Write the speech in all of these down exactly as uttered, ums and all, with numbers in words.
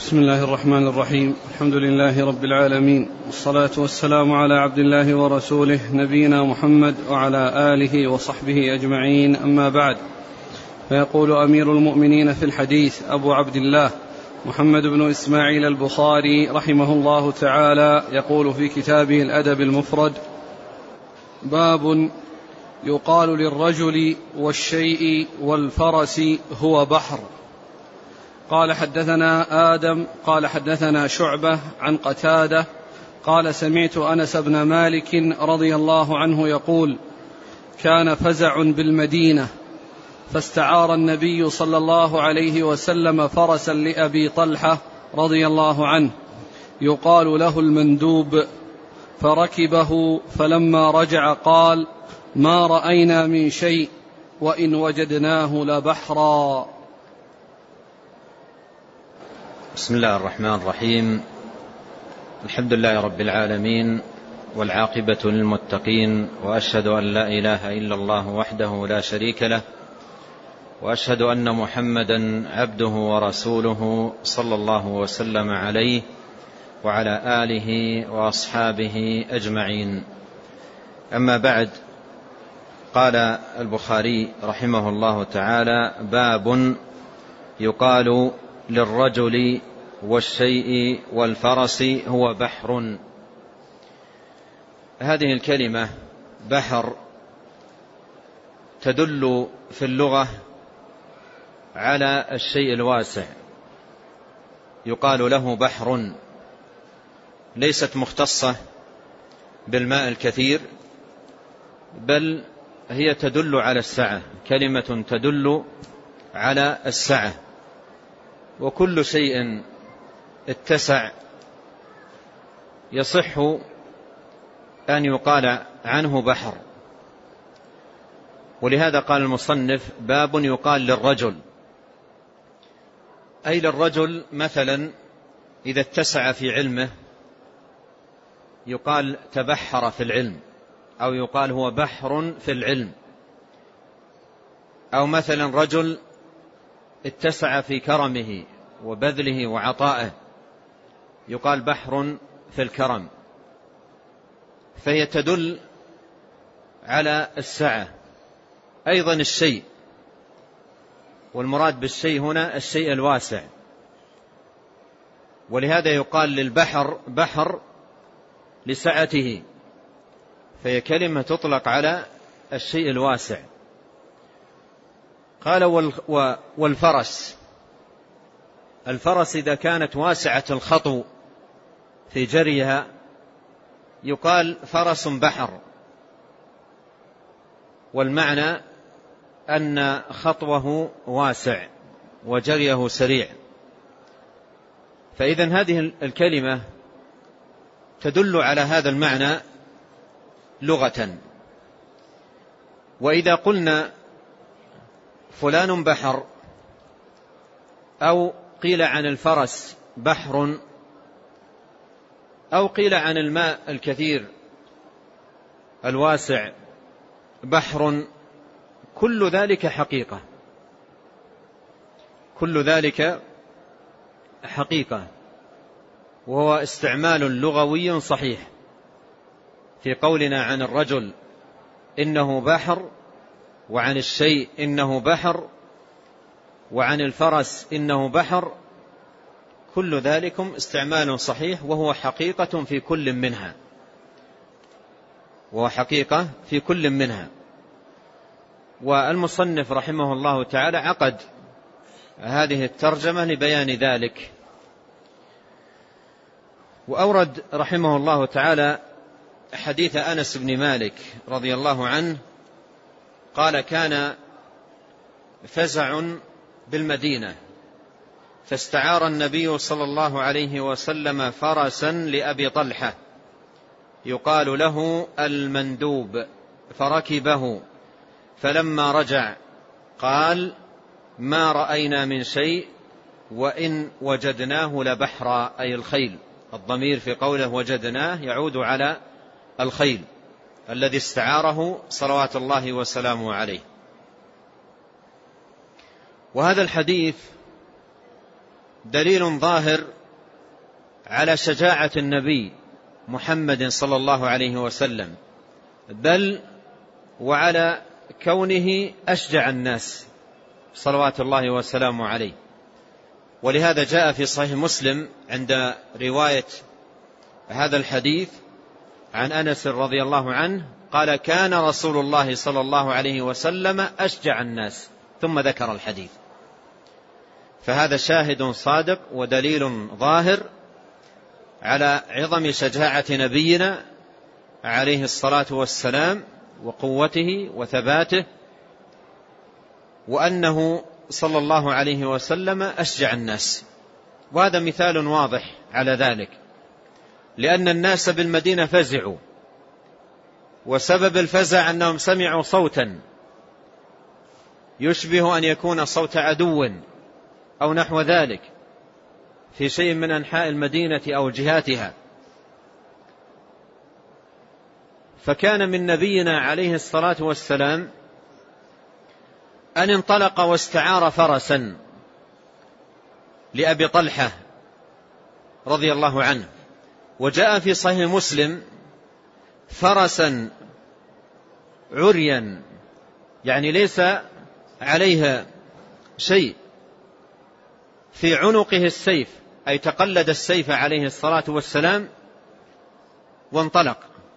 بسم الله الرحمن الرحيم. الحمد لله رب العالمين، والصلاة والسلام على عبد الله ورسوله نبينا محمد وعلى آله وصحبه أجمعين، أما بعد. فيقول أمير المؤمنين في الحديث أبو عبد الله محمد بن إسماعيل البخاري رحمه الله تعالى، يقول في كتابه الأدب المفرد: باب يقال للرجل والشيء والفرس هو بحر. قال حدثنا آدم قال حدثنا شعبة عن قتادة قال سمعت أنس بن مالك رضي الله عنه يقول: كان فزع بالمدينة، فاستعار النبي صلى الله عليه وسلم فرسا لأبي طلحة رضي الله عنه يقال له المندوب، فركبه، فلما رجع قال: ما رأينا من شيء وإن وجدناه لبحرا. بسم الله الرحمن الرحيم. الحمد لله رب العالمين، والعاقبة للمتقين، وأشهد أن لا إله إلا الله وحده لا شريك له، وأشهد أن محمدا عبده ورسوله صلى الله وسلم عليه وعلى آله وأصحابه أجمعين. أما بعد، قال البخاري رحمه الله تعالى: باب يقال للرجل والشيء والفرس هو بحر. هذه الكلمة بحر تدل في اللغة على الشيء الواسع، يقال له بحر، ليست مختصة بالماء الكثير، بل هي تدل على السعة، كلمة تدل على السعة، وكل شيء اتسع يصح أن يقال عنه بحر. ولهذا قال المصنف: باب يقال للرجل، أي للرجل مثلا إذا اتسع في علمه يقال تبحر في العلم، أو يقال هو بحر في العلم. أو مثلا رجل اتسع في كرمه وبذله وعطائه يقال بحر في الكرم. فهي تدل على السعة. أيضا الشيء، والمراد بالشيء هنا الشيء الواسع، ولهذا يقال للبحر بحر لسعته، فهي كلمة تطلق على الشيء الواسع. قال: والفرس، الفرس إذا كانت واسعة الخطو في جريها يقال فرس بحر، والمعنى أن خطوه واسع وجريه سريع. فإذن هذه الكلمة تدل على هذا المعنى لغة. وإذا قلنا فلان بحر، أو قيل عن الفرس بحر، أو قيل عن الماء الكثير الواسع بحر، كل ذلك حقيقة، كل ذلك حقيقة، وهو استعمال لغوي صحيح في قولنا عن الرجل إنه بحر، وعن الشيء إنه بحر، وعن الفرس إنه بحر، كل ذلكم استعمال صحيح، وهو حقيقة في كل منها، وهو حقيقة في كل منها. والمصنف رحمه الله تعالى عقد هذه الترجمة لبيان ذلك. وأورد رحمه الله تعالى حديث أنس بن مالك رضي الله عنه قال: كان فزع بالمدينة، فاستعار النبي صلى الله عليه وسلم فرسا لأبي طلحة يقال له المندوب، فركبه، فلما رجع قال: ما رأينا من شيء وإن وجدناه لبحرا، أي الخيل. الضمير في قوله وجدناه يعود على الخيل الذي استعاره صلوات الله وسلامه عليه. وهذا الحديث دليل ظاهر على شجاعة النبي محمد صلى الله عليه وسلم، بل وعلى كونه أشجع الناس صلوات الله وسلامه عليه. ولهذا جاء في صحيح مسلم عند رواية هذا الحديث عن أنس رضي الله عنه قال: كان رسول الله صلى الله عليه وسلم أشجع الناس، ثم ذكر الحديث. فهذا شاهد صادق ودليل ظاهر على عظم شجاعة نبينا عليه الصلاة والسلام وقوته وثباته، وأنه صلى الله عليه وسلم أشجع الناس. وهذا مثال واضح على ذلك، لأن الناس بالمدينة فزعوا، وسبب الفزع أنهم سمعوا صوتا يشبه أن يكون صوت عدو أو نحو ذلك في شيء من أنحاء المدينة أو جهاتها. فكان من نبينا عليه الصلاة والسلام أن انطلق واستعار فرسا لأبي طلحة رضي الله عنه. وجاء في صحيح مسلم: فرسا عريا، يعني ليس عليها شيء، في عنقه السيف، أي تقلد السيف عليه الصلاة والسلام وانطلق.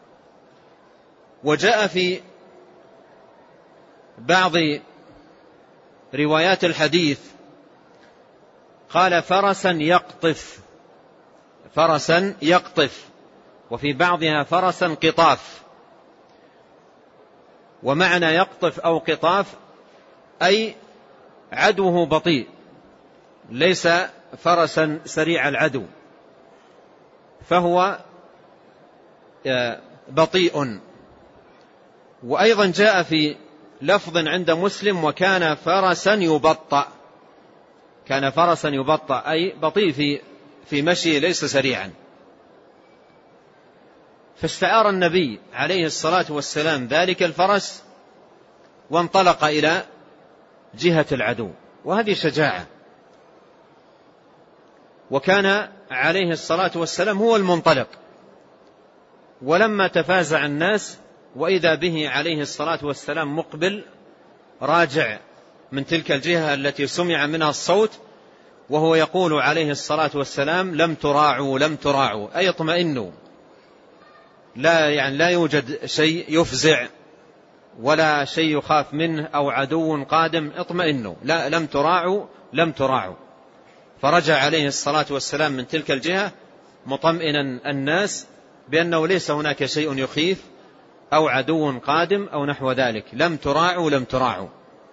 وجاء في بعض روايات الحديث قال: فرسا يقطف، فرسا يقطف، وفي بعضها فرسا قطاف. ومعنى يقطف أو قطاف أي عدوه بطيء، ليس فرسا سريع العدو، فهو بطيء. وأيضا جاء في لفظ عند مسلم: وكان فرسا يبطأ، كان فرسا يبطأ أي بطيء في في مشي ليس سريعا. فاستعار النبي عليه الصلاة والسلام ذلك الفرس وانطلق إلى جهة العدو، وهذه شجاعة. وكان عليه الصلاة والسلام هو المنطلق، ولما تفازع الناس وإذا به عليه الصلاة والسلام مقبل راجع من تلك الجهة التي سمع منها الصوت، وهو يقول عليه الصلاة والسلام: لم تراعوا لم تراعوا، أي اطمئنوا، لا يعني لا يوجد شيء يفزع ولا شيء يخاف منه أو عدو قادم، اطمئنوا، لا لم تراعوا لم تراعوا. فرجع عليه الصلاة والسلام من تلك الجهة مطمئنا الناس بأنه ليس هناك شيء يخيف أو عدو قادم أو نحو ذلك، لم تراعوا لم تراعوا.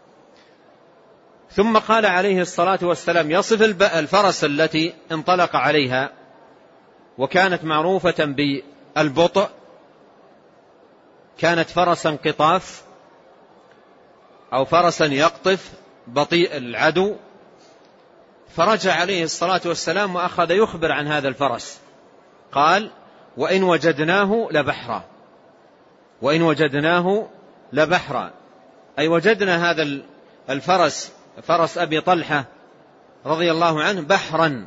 ثم قال عليه الصلاة والسلام يصف الفرس التي انطلق عليها، وكانت معروفة بالبطء، كانت فرسا قطاف أو فرسا يقطف بطيء العدو. فرجع عليه الصلاة والسلام وأخذ يخبر عن هذا الفرس، قال: وإن وجدناه لبحرا، وإن وجدناه لبحرا، أي وجدنا هذا الفرس فرس أبي طلحة رضي الله عنه بحرا،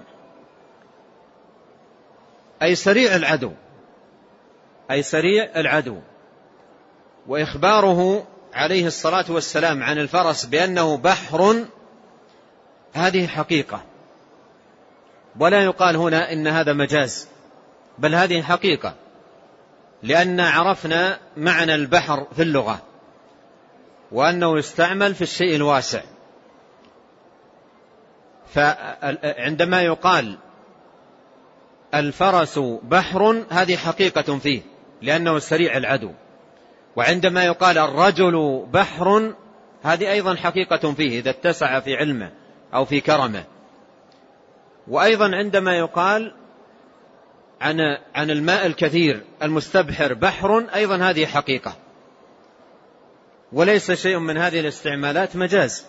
أي سريع العدو، أي سريع العدو. وإخباره عليه الصلاة والسلام عن الفرس بأنه بحر هذه حقيقة، ولا يقال هنا إن هذا مجاز، بل هذه حقيقة، لأن عرفنا معنى البحر في اللغة، وأنه يستعمل في الشيء الواسع. فعندما يقال الفرس بحر هذه حقيقة فيه لأنه سريع العدو، وعندما يقال الرجل بحر هذه أيضا حقيقة فيه إذا اتسع في علمه أو في كرمه. وأيضا عندما يقال عن عن الماء الكثير المستبحر بحر أيضا هذه حقيقة، وليس شيء من هذه الاستعمالات مجاز.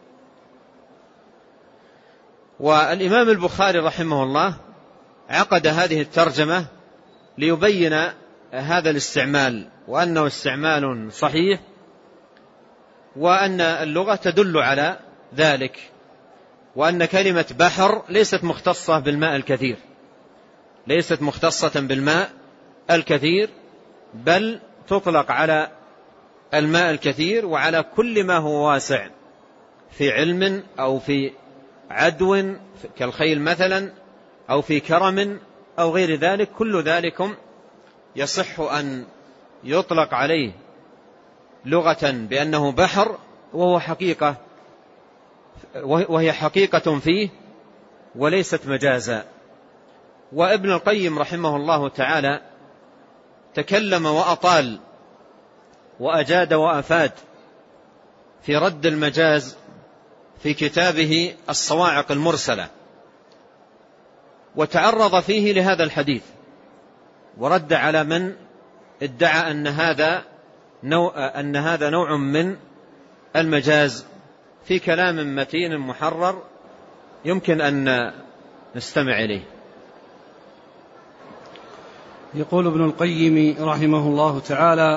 والإمام البخاري رحمه الله عقد هذه الترجمة ليبين هذا الاستعمال، وأنه استعمال صحيح، وأن اللغة تدل على ذلك، وأن كلمة بحر ليست مختصة بالماء الكثير، ليست مختصة بالماء الكثير، بل تطلق على الماء الكثير وعلى كل ما هو واسع في علم أو في عدو كالخيل مثلا، أو في كرم أو غير ذلك. كل ذلكم يصح أن يطلق عليه لغة بأنه بحر، وهو حقيقة وهي حقيقة فيه وليست مجازا. وابن القيم رحمه الله تعالى تكلم وأطال وأجاد وأفاد في رد المجاز في كتابه الصواعق المرسلة، وتعرض فيه لهذا الحديث ورد على من ادعى أن هذا نوع, أن هذا نوع من المجاز في كلام متين محرر يمكن أن نستمع إليه. يقول ابن القيم رحمه الله تعالى: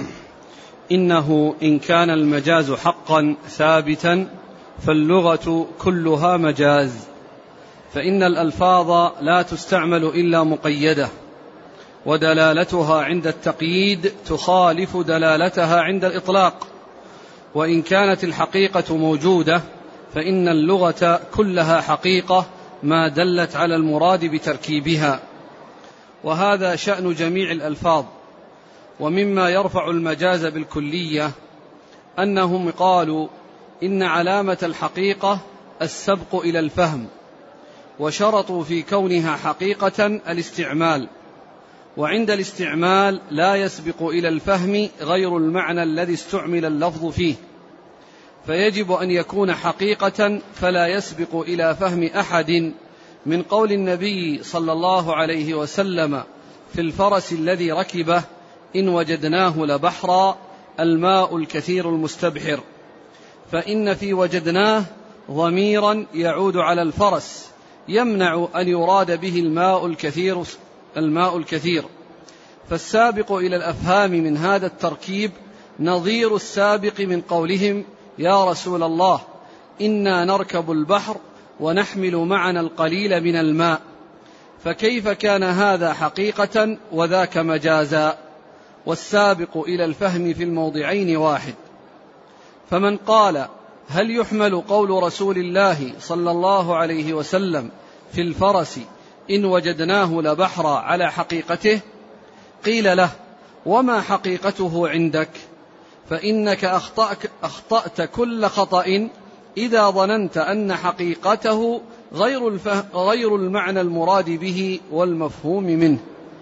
إنه إن كان المجاز حقا ثابتا فاللغة كلها مجاز، فإن الألفاظ لا تستعمل إلا مقيدة، ودلالتها عند التقييد تخالف دلالتها عند الإطلاق. وإن كانت الحقيقة موجودة فإن اللغة كلها حقيقة ما دلت على المراد بتركيبها، وهذا شأن جميع الألفاظ. ومما يرفع المجاز بالكلية أنهم قالوا إن علامة الحقيقة السبق إلى الفهم، وشرطوا في كونها حقيقة الاستعمال، وعند الاستعمال لا يسبق إلى الفهم غير المعنى الذي استعمل اللفظ فيه، فيجب أن يكون حقيقة فلا يسبق إلى فهم أحد، من قول النبي صلى الله عليه وسلم في الفرس الذي ركبه: إن وجدناه لبحرا الماء الكثير المستبحر. فإن في وجدناه ضميرا يعود على الفرس يمنع أن يراد به الماء الكثير الماء الكثير فالسابق إلى الأفهام من هذا التركيب نظير السابق من قولهم: يا رسول الله إنا نركب البحر ونحمل معنا القليل من الماء. فكيف كان هذا حقيقة وذاك مجازا؟ والسابق إلى الفهم في الموضعين واحد. فمن قال: هل يحمل قول رسول الله صلى الله عليه وسلم في الفرس إن وجدناه لبحرا على حقيقته؟ قيل له: وما حقيقته عندك؟ فإنك أخطأت كل خطأ إذا ظننت أن حقيقته غير, غير المعنى المراد به والمفهوم منه.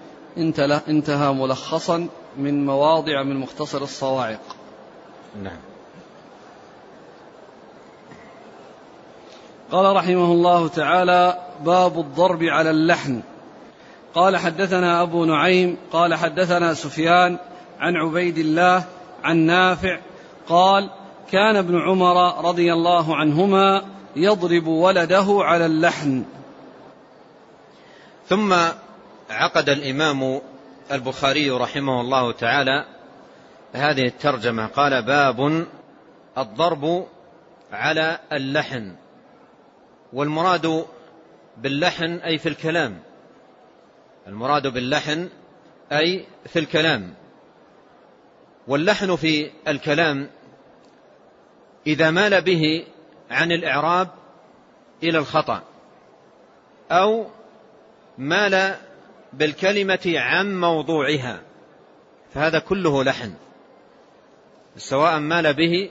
انتهى ملخصا من مواضع من مختصر الصواعق. نعم. قال رحمه الله تعالى: باب الضرب على اللحن. قال: حدثنا أبو نعيم قال حدثنا سفيان عن عبيد الله عن نافع قال: كان ابن عمر رضي الله عنهما يضرب ولده على اللحن. ثم عقد الإمام البخاري رحمه الله تعالى هذه الترجمة، قال: باب الضرب على اللحن. والمراد باللحن أي في الكلام، المراد باللحن أي في الكلام. واللحن في الكلام إذا مال به عن الإعراب إلى الخطأ، أو مال بالكلمة عن موضوعها، فهذا كله لحن، سواء مال به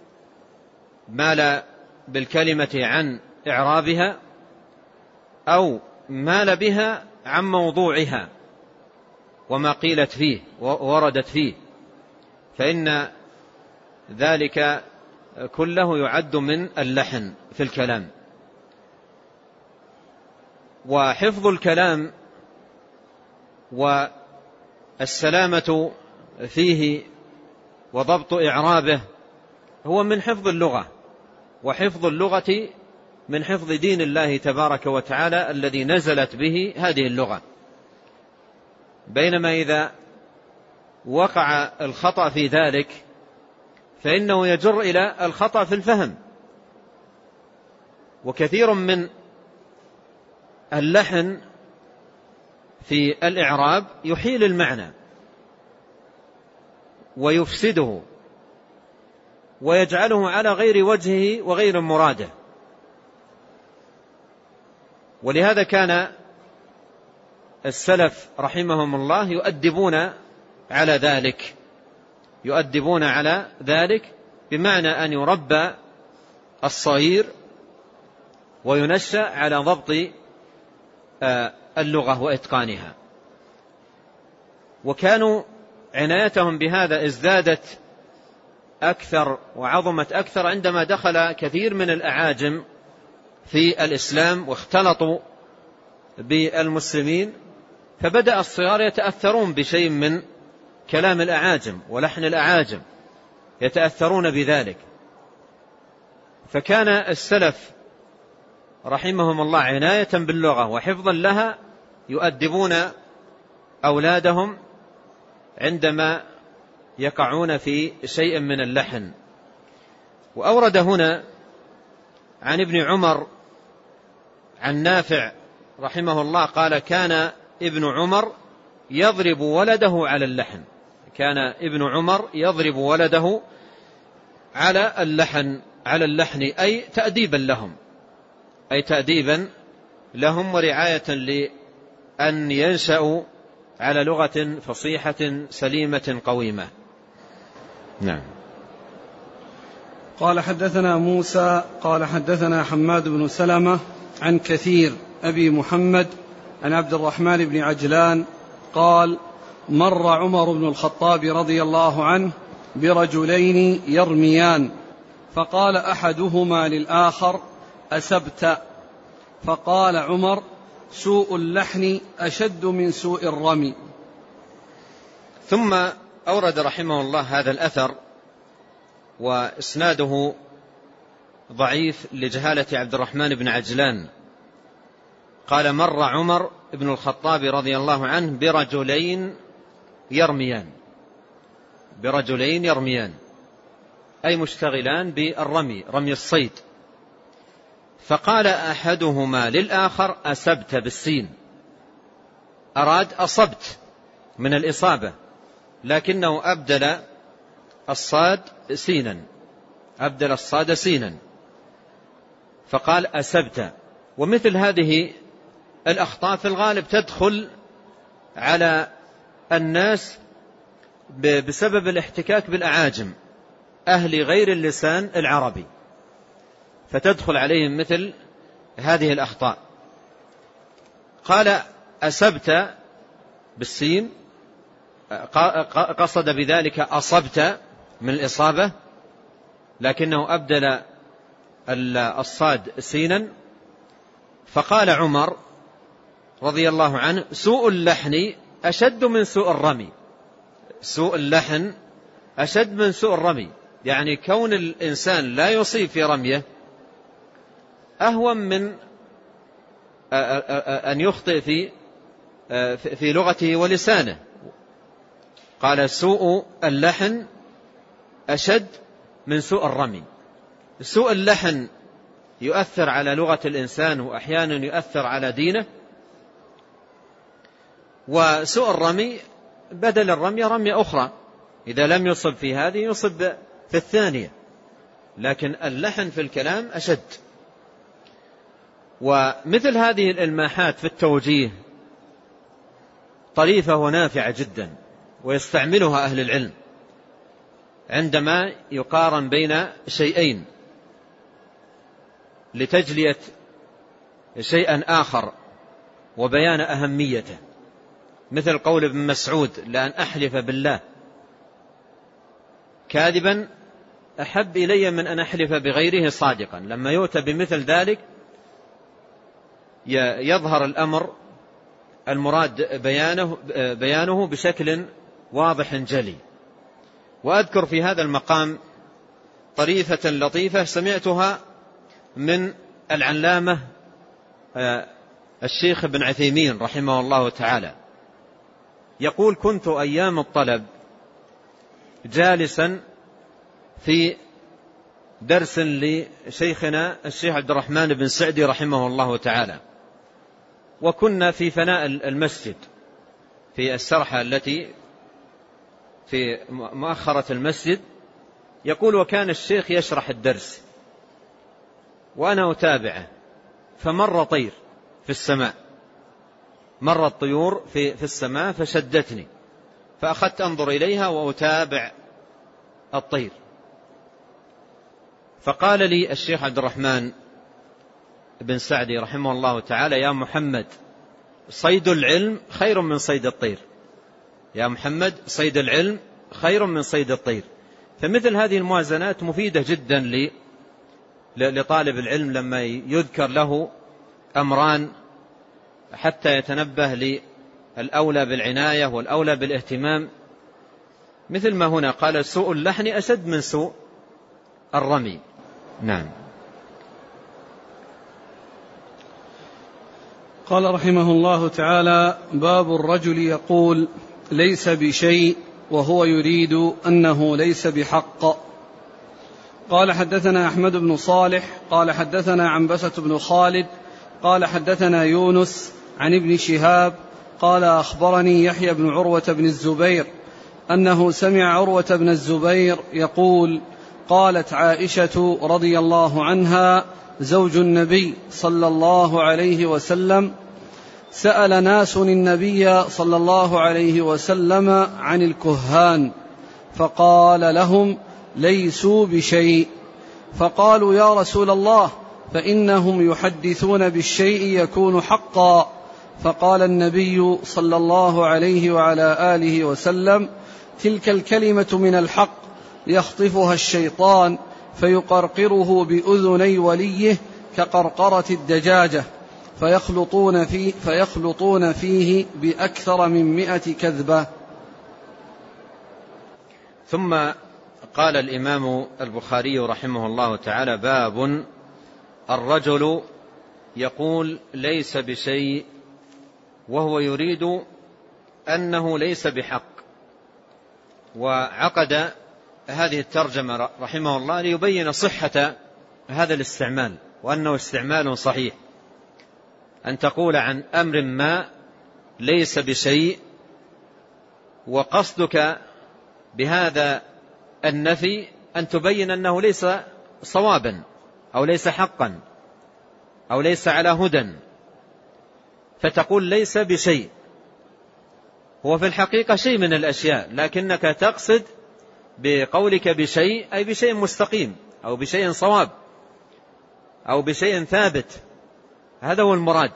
مال بالكلمة عن إعرابها أو مال بها عن موضوعها وما قيلت فيه ووردت فيه، فإن ذلك كله يعد من اللحن في الكلام. وحفظ الكلام والسلامة فيه وضبط إعرابه هو من حفظ اللغة، وحفظ اللغة من حفظ دين الله تبارك وتعالى الذي نزلت به هذه اللغة. بينما إذا وقع الخطأ في ذلك فإنه يجر إلى الخطأ في الفهم، وكثير من اللحن في الإعراب يحيل المعنى ويفسده ويجعله على غير وجهه وغير مراده. ولهذا كان السلف رحمهم الله يؤدبون على ذلك يؤدبون على ذلك بمعنى أن يربى الصغير وينشأ على ضبط اللغة وإتقانها. وكانوا عنايتهم بهذا ازدادت أكثر وعظمت أكثر عندما دخل كثير من الأعاجم في الإسلام واختلطوا بالمسلمين، فبدأ الصغار يتأثرون بشيء من كلام الأعاجم ولحن الأعاجم، يتأثرون بذلك. فكان السلف رحمهم الله عناية باللغة وحفظا لها يؤدبون أولادهم عندما يقعون في شيء من اللحن. وأورد هنا عن ابن عمر عن نافع رحمه الله قال: كان ابن عمر يضرب ولده على اللحن كان ابن عمر يضرب ولده على اللحن على اللحن أي تأديبا لهم أي تأديبا لهم ورعاية لأن ينشأوا على لغة فصيحة سليمة قويمة. نعم. قال: حدثنا موسى قال حدثنا حماد بن سلمة عن كثير أبي محمد عن عبد الرحمن بن عجلان قال: مر عمر بن الخطاب رضي الله عنه برجلين يرميان، فقال أحدهما للآخر: أسبت؟ فقال عمر: سوء اللحن أشد من سوء الرمي. ثم أورد رحمه الله هذا الأثر وإسناده ضعيف لجهالة عبد الرحمن بن عجلان. قال: مر عمر بن الخطاب رضي الله عنه برجلين يرميان برجلين يرميان أي مشتغلان بالرمي رمي الصيد. فقال أحدهما للآخر: أسبت بالسين، أراد أصبت من الإصابة، لكنه أبدل الصاد سينا أبدل الصاد سينا فقال: أسبت. ومثل هذه الأخطاء في الغالب تدخل على الناس بسبب الاحتكاك بالأعاجم أهل غير اللسان العربي، فتدخل عليهم مثل هذه الأخطاء. قال: أسبت بالسين، قصد بذلك أصبت من الإصابة، لكنه أبدل الصاد سينا. فقال عمر رضي الله عنه: سوء اللحن أشد من سوء الرمي سوء اللحن أشد من سوء الرمي، يعني كون الإنسان لا يصيب في رميه أهون من أن يخطئ في في لغته ولسانه. قال: سوء اللحن أشد من سوء الرمي. سوء اللحن يؤثر على لغة الإنسان وأحيانا يؤثر على دينه، وسوء الرمي بدل الرمي رمية أخرى، إذا لم يصب في هذه يصب في الثانية، لكن اللحن في الكلام أشد. ومثل هذه الإلماحات في التوجيه طريفة ونافعة جدا، ويستعملها أهل العلم عندما يقارن بين شيئين لتجلية شيئا آخر وبيان أهميته، مثل قول ابن مسعود: لأن أحلف بالله كاذبا أحب إلي من أن أحلف بغيره صادقا. لما يؤتى بمثل ذلك يظهر الأمر المراد بيانه, بيانه بشكل واضح جلي. وأذكر في هذا المقام طريفة لطيفة سمعتها من العلامة الشيخ ابن عثيمين رحمه الله تعالى، يقول: كنت أيام الطلب جالسا في درس لشيخنا الشيخ عبد الرحمن بن سعدي رحمه الله تعالى، وكنا في فناء المسجد في السرحة التي في مؤخرة المسجد. يقول: وكان الشيخ يشرح الدرس وأنا أتابعه، فمر طير في السماء، مر الطيور في, في السماء فشدتني، فأخذت أنظر إليها وأتابع الطير. فقال لي الشيخ عبد الرحمن بن سعدي رحمه الله تعالى: يا محمد، صيد العلم خير من صيد الطير، يا محمد صيد العلم خير من صيد الطير. فمثل هذه الموازنات مفيدة جدا لطالب العلم لما يذكر له أمران حتى يتنبه للأولى بالعناية والأولى بالاهتمام، مثل ما هنا قال: سوء اللحن أشد من سوء الرمي. نعم. قال رحمه الله تعالى: باب الرجل يقول ليس بشيء وهو يريد أنه ليس بحق. قال: حدثنا أحمد بن صالح قال حدثنا عنبسة بن خالد قال حدثنا يونس عن ابن شهاب قال: أخبرني يحيى بن عروة بن الزبير أنه سمع عروة بن الزبير يقول: قالت عائشة رضي الله عنها زوج النبي صلى الله عليه وسلم: سأل ناس النبي صلى الله عليه وسلم عن الكهان فقال لهم: ليسوا بشيء. فقالوا: يا رسول الله، فإنهم يحدثون بالشيء يكون حقا. فقال النبي صلى الله عليه وعلى آله وسلم: تلك الكلمة من الحق يخطفها الشيطان فيقرقره بأذني وليه كقرقرة الدجاجة، فيخلطون فيه, فيخلطون فيه بأكثر من مئة كذبة. ثم قال الإمام البخاري رحمه الله تعالى: باب الرجل يقول ليس بشيء وهو يريد أنه ليس بحق. وعقد هذه الترجمة رحمه الله ليبين صحة هذا الاستعمال، وأنه استعمال صحيح، أن تقول عن أمر ما ليس بشيء وقصدك بهذا النفي أن تبين أنه ليس صوابا أو ليس حقا أو ليس على هدى، فتقول ليس بشيء. هو في الحقيقة شيء من الأشياء، لكنك تقصد بقولك بشيء أي بشيء مستقيم أو بشيء صواب أو بشيء ثابت، هذا هو المراد.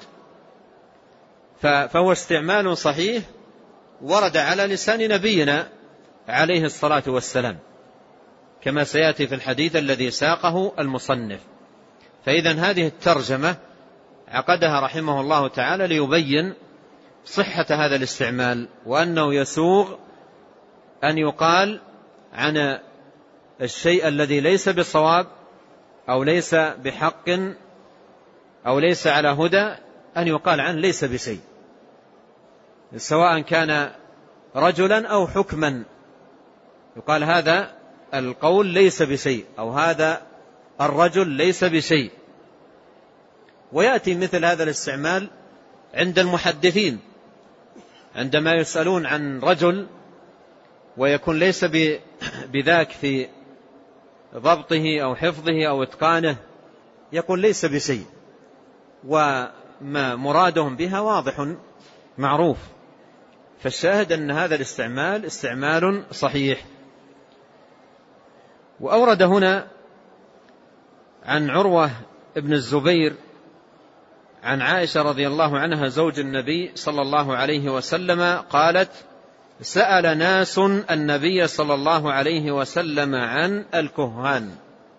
فهو استعمال صحيح ورد على لسان نبينا عليه الصلاة والسلام، كما سيأتي في الحديث الذي ساقه المصنف. فإذن هذه الترجمة عقدها رحمه الله تعالى ليبين صحة هذا الاستعمال، وأنه يسوغ أن يقال عن الشيء الذي ليس بصواب أو ليس بحق أو ليس على هدى أن يقال عنه ليس بشيء، سواء كان رجلا أو حكما، يقال هذا القول ليس بشيء أو هذا الرجل ليس بشيء. ويأتي مثل هذا الاستعمال عند المحدثين عندما يسألون عن رجل ويكون ليس بذاك في ضبطه أو حفظه أو إتقانه، يقول ليس بشيء، وما مرادهم بها واضح معروف. فالشاهد أن هذا الاستعمال استعمال صحيح. وأورد هنا عن عروة ابن الزبير عن عائشة رضي الله عنها زوج النبي صلى الله عليه وسلم قالت: سأل ناس النبي صلى الله عليه وسلم عن الكهان.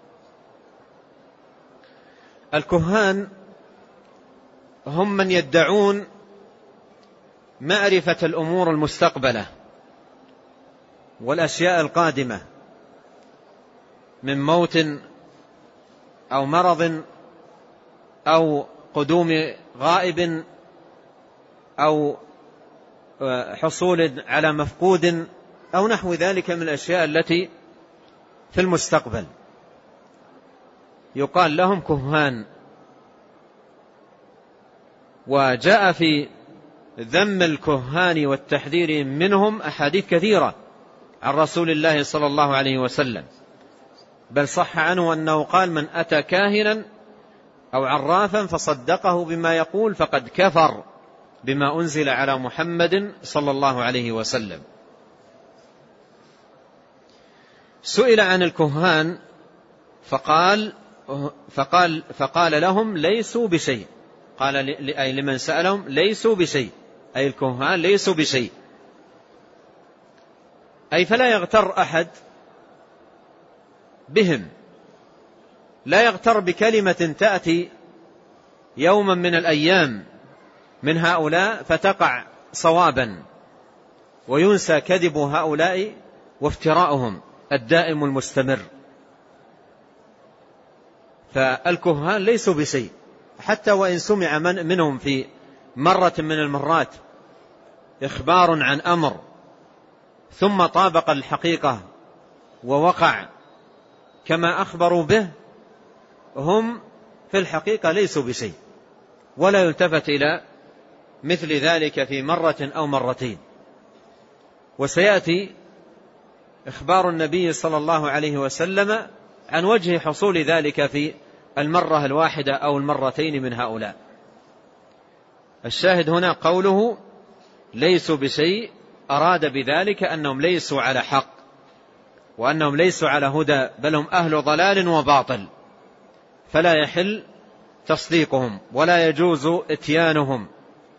الكهان هم من يدعون معرفة الأمور المستقبلة والأشياء القادمة من موت أو مرض أو قدوم غائب أو حصول على مفقود أو نحو ذلك من الأشياء التي في المستقبل. يقال لهم كهان. وجاء في ذم الكهان والتحذير منهم أحاديث كثيرة عن رسول الله صلى الله عليه وسلم، بل صح عنه أنه قال: من أتى كاهنا أو عرافا فصدقه بما يقول فقد كفر بما أنزل على محمد صلى الله عليه وسلم. سئل عن الكهان فقال فقال فقال لهم: ليسوا بشيء. قال أي لمن سألهم: ليسوا بشيء، أي الكهان ليسوا بشيء، أي فلا يغتر أحد بهم، لا يغتر بكلمة تأتي يوما من الأيام من هؤلاء فتقع صوابا، وينسى كذب هؤلاء وافتراؤهم الدائم المستمر. فالكهان ليسوا بشيء، حتى وإن سمع من منهم في مرة من المرات إخبار عن أمر ثم طابق الحقيقة ووقع كما أخبروا به، هم في الحقيقة ليسوا بشيء، ولا يلتفت إلى مثل ذلك في مرة أو مرتين. وسيأتي إخبار النبي صلى الله عليه وسلم عن وجه حصول ذلك في المرة الواحدة أو المرتين من هؤلاء. الشاهد هنا قوله ليسوا بشيء، أراد بذلك أنهم ليسوا على حق، وأنهم ليسوا على هدى، بل هم أهل ضلال وباطل، فلا يحل تصديقهم ولا يجوز اتيانهم.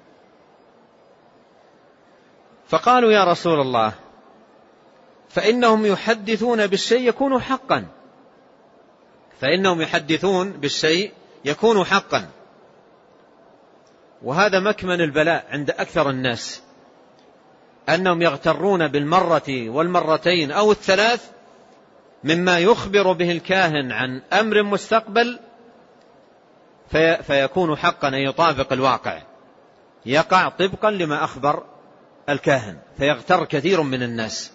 فقالوا: يا رسول الله، فإنهم يحدثون بالشيء يكون حقا، فإنهم يحدثون بالشيء يكون حقا. وهذا مكمن البلاء عند أكثر الناس، أنهم يغترون بالمرة والمرتين أو الثلاث مما يخبر به الكاهن عن أمر مستقبل في فيكون حقا، أن يطابق الواقع، يقع طبقا لما أخبر الكاهن، فيغتر كثير من الناس.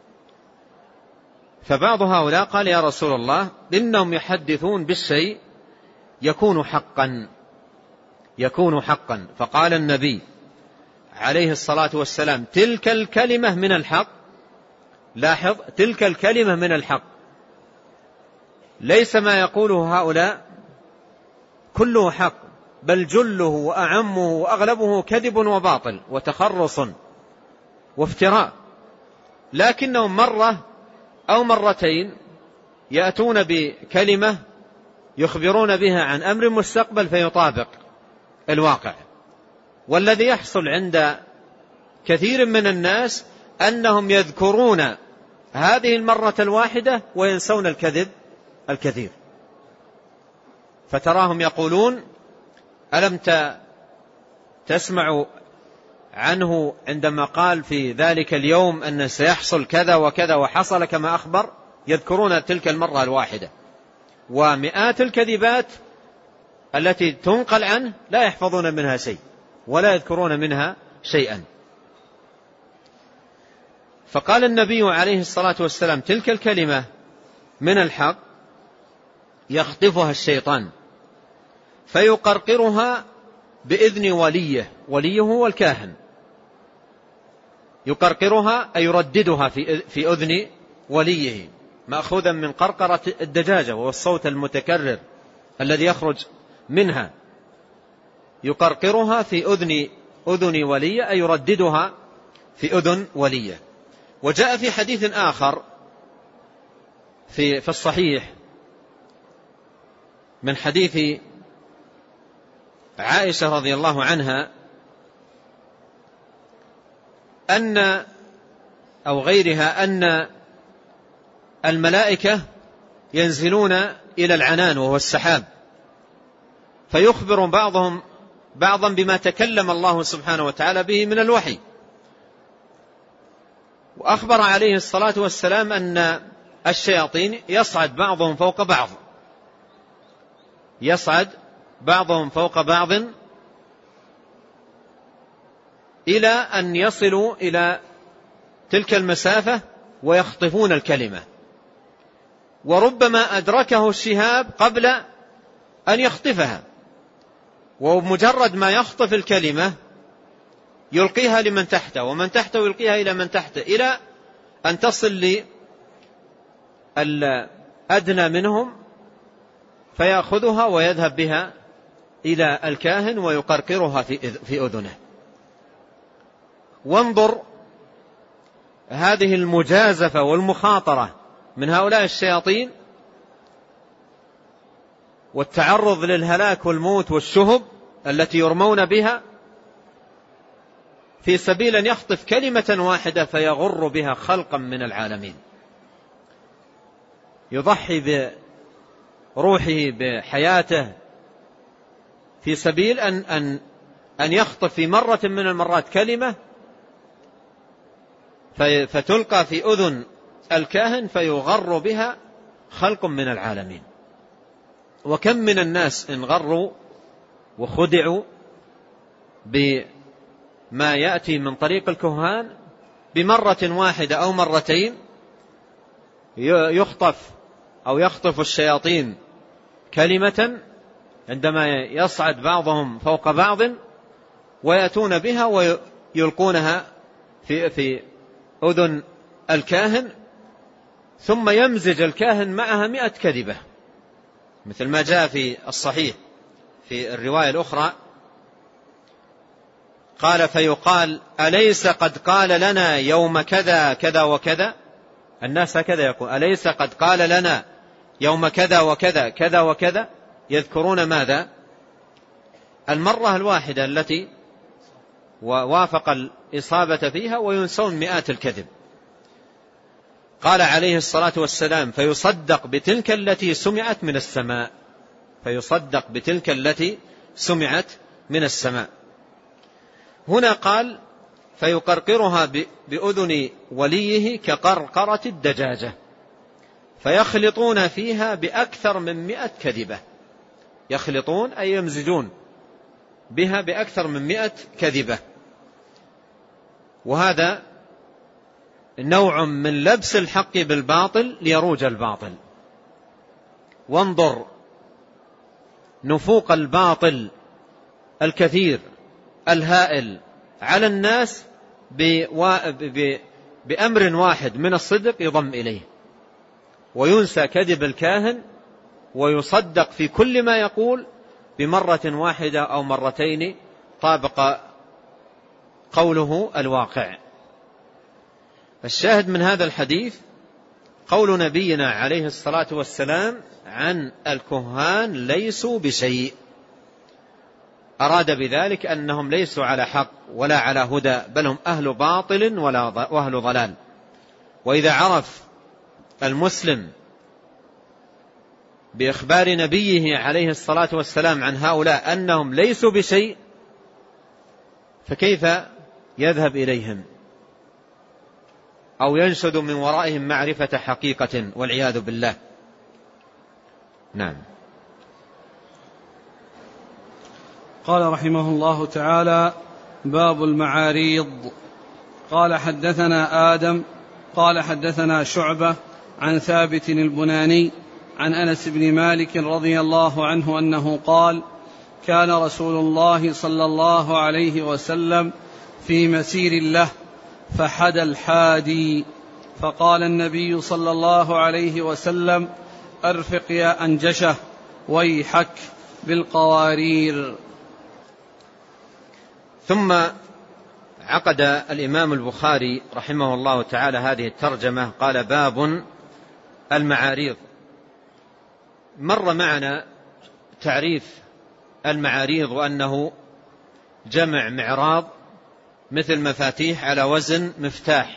فبعض هؤلاء قال: يا رسول الله، إنهم يحدثون بالشيء يكون حقا، يكون حقا. فقال النبي عليه الصلاة والسلام: تلك الكلمة من الحق. لاحظ، تلك الكلمة من الحق، ليس ما يقوله هؤلاء كله حق، بل جله وأعمه وأغلبه كذب وباطل وتخرص وافتراء، لكنهم مرة أو مرتين يأتون بكلمة يخبرون بها عن أمر مستقبل فيطابق الواقع. والذي يحصل عند كثير من الناس أنهم يذكرون هذه المرة الواحدة وينسون الكذب الكثير، فتراهم يقولون: ألم تسمع عنه عندما قال في ذلك اليوم أن سيحصل كذا وكذا وحصل كما أخبر؟ يذكرون تلك المرة الواحدة، ومئات الكذبات التي تنقل عنه لا يحفظون منها شيء ولا يذكرون منها شيئا. فقال النبي عليه الصلاة والسلام: تلك الكلمة من الحق يخطفها الشيطان فيقرقرها بإذن وليه، وليه هو الكاهن، يقرقرها أي يرددها في أذن وليه، مأخوذا من قرقرة الدجاجة وهو الصوت المتكرر الذي يخرج منها. يقرقرها في أذن أذن وليه أي يرددها في أذن وليه. وجاء في حديث آخر في في الصحيح من حديث عائشة رضي الله عنها أن أو غيرها أن الملائكة ينزلون إلى العنان وهو السحاب، فيخبر بعضهم بعضا بما تكلم الله سبحانه وتعالى به من الوحي. وأخبر عليه الصلاة والسلام أن الشياطين يصعد بعضهم فوق بعض، يصعد بعضهم فوق بعض إلى أن يصلوا إلى تلك المسافة ويخطفون الكلمة. وربما أدركه الشهاب قبل أن يخطفها، ومجرد ما يخطف الكلمة يلقيها لمن تحته، ومن تحته يلقيها إلى من تحته، إلى أن تصل للأدنى منهم فيأخذها ويذهب بها إلى الكاهن ويقرقرها في أذنه. وانظر هذه المجازفة والمخاطرة من هؤلاء الشياطين والتعرض للهلاك والموت والشهب التي يرمون بها في سبيل أن يخطف كلمة واحدة فيغر بها خلقا من العالمين، يضحي بروحه بحياته في سبيل أن, أن, أن يخطف في مرة من المرات كلمة فتلقى في أذن الكاهن فيغر بها خلق من العالمين. وكم من الناس انغروا وخدعوا بما يأتي من طريق الكهان بمرة واحدة أو مرتين، يخطف أو يخطف الشياطين كلمة عندما يصعد بعضهم فوق بعض ويأتون بها ويلقونها في, في أذن الكاهن، ثم يمزج الكاهن معها مئة كذبة، مثل ما جاء في الصحيح في الرواية الأخرى قال فيقال أليس قد قال لنا يوم كذا كذا وكذا، الناس هكذا يقول أليس قد قال لنا يوم كذا وكذا كذا وكذا، يذكرون ماذا؟ المرة الواحدة التي ووافق الإصابة فيها وينسون مئات الكذب. قال عليه الصلاة والسلام فيصدق بتلك التي سمعت من السماء، فيصدق بتلك التي سمعت من السماء. هنا قال فيقرقرها بأذن وليه كقرقرة الدجاجة، فيخلطون فيها بأكثر من مئة كذبة، يخلطون أي يمزجون بها بأكثر من مئة كذبة. وهذا نوع من لبس الحق بالباطل ليروج الباطل. وانظر نفوق الباطل الكثير الهائل على الناس بأمر واحد من الصدق يضم إليه، وينسى كذب الكاهن ويصدق في كل ما يقول بمرة واحدة أو مرتين طابق قوله الواقع. الشاهد من هذا الحديث قول نبينا عليه الصلاة والسلام عن الكهان ليسوا بشيء، أراد بذلك أنهم ليسوا على حق ولا على هدى، بل هم أهل باطل وأهل ضلال. وإذا عرف المسلم بإخبار نبيه عليه الصلاة والسلام عن هؤلاء أنهم ليسوا بشيء، فكيف يذهب إليهم أو ينشد من ورائهم معرفة حقيقة والعياذ بالله. نعم. قال رحمه الله تعالى باب المعاريض. قال حدثنا آدم قال حدثنا شعبة عن ثابت البناني عن أنس بن مالك رضي الله عنه أنه قال كان رسول الله صلى الله عليه وسلم في مسير له فحدى الحادي، فقال النبي صلى الله عليه وسلم أرفق يا أنجشه ويحك بالقوارير. ثم عقد الإمام البخاري رحمه الله تعالى هذه الترجمة قال باب المعاريض. مر معنا تعريف المعاريض وأنه جمع معراض مثل مفاتيح على وزن مفتاح،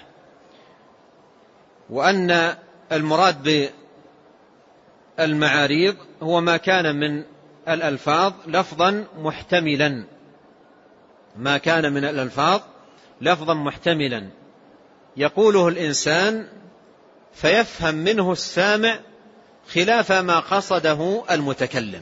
وأن المراد بالمعاريض هو ما كان من الألفاظ لفظا محتملا، ما كان من الألفاظ لفظا محتملا يقوله الإنسان فيفهم منه السامع خلاف ما قصده المتكلم،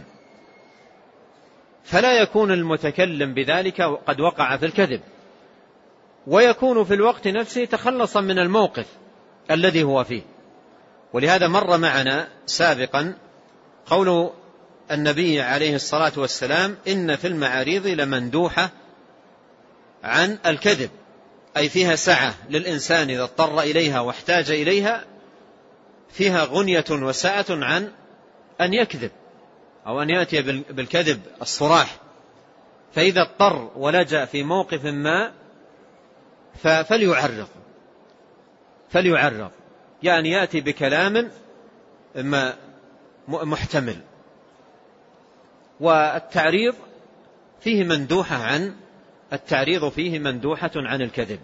فلا يكون المتكلم بذلك قد وقع في الكذب، ويكون في الوقت نفسه تخلصا من الموقف الذي هو فيه. ولهذا مر معنا سابقا قول النبي عليه الصلاة والسلام: إن في المعاريض لمندوحة عن الكذب، أي فيها سعة للإنسان إذا اضطر إليها واحتاج إليها، فيها غنية وسعة عن أن يكذب أو أن يأتي بالكذب الصراح. فإذا اضطر ولجأ في موقف ما فليعرض فليعرض يعني يأتي بكلام محتمل. والتعريض فيه مندوحة عن التعريض فيه مندوحة عن الكذب،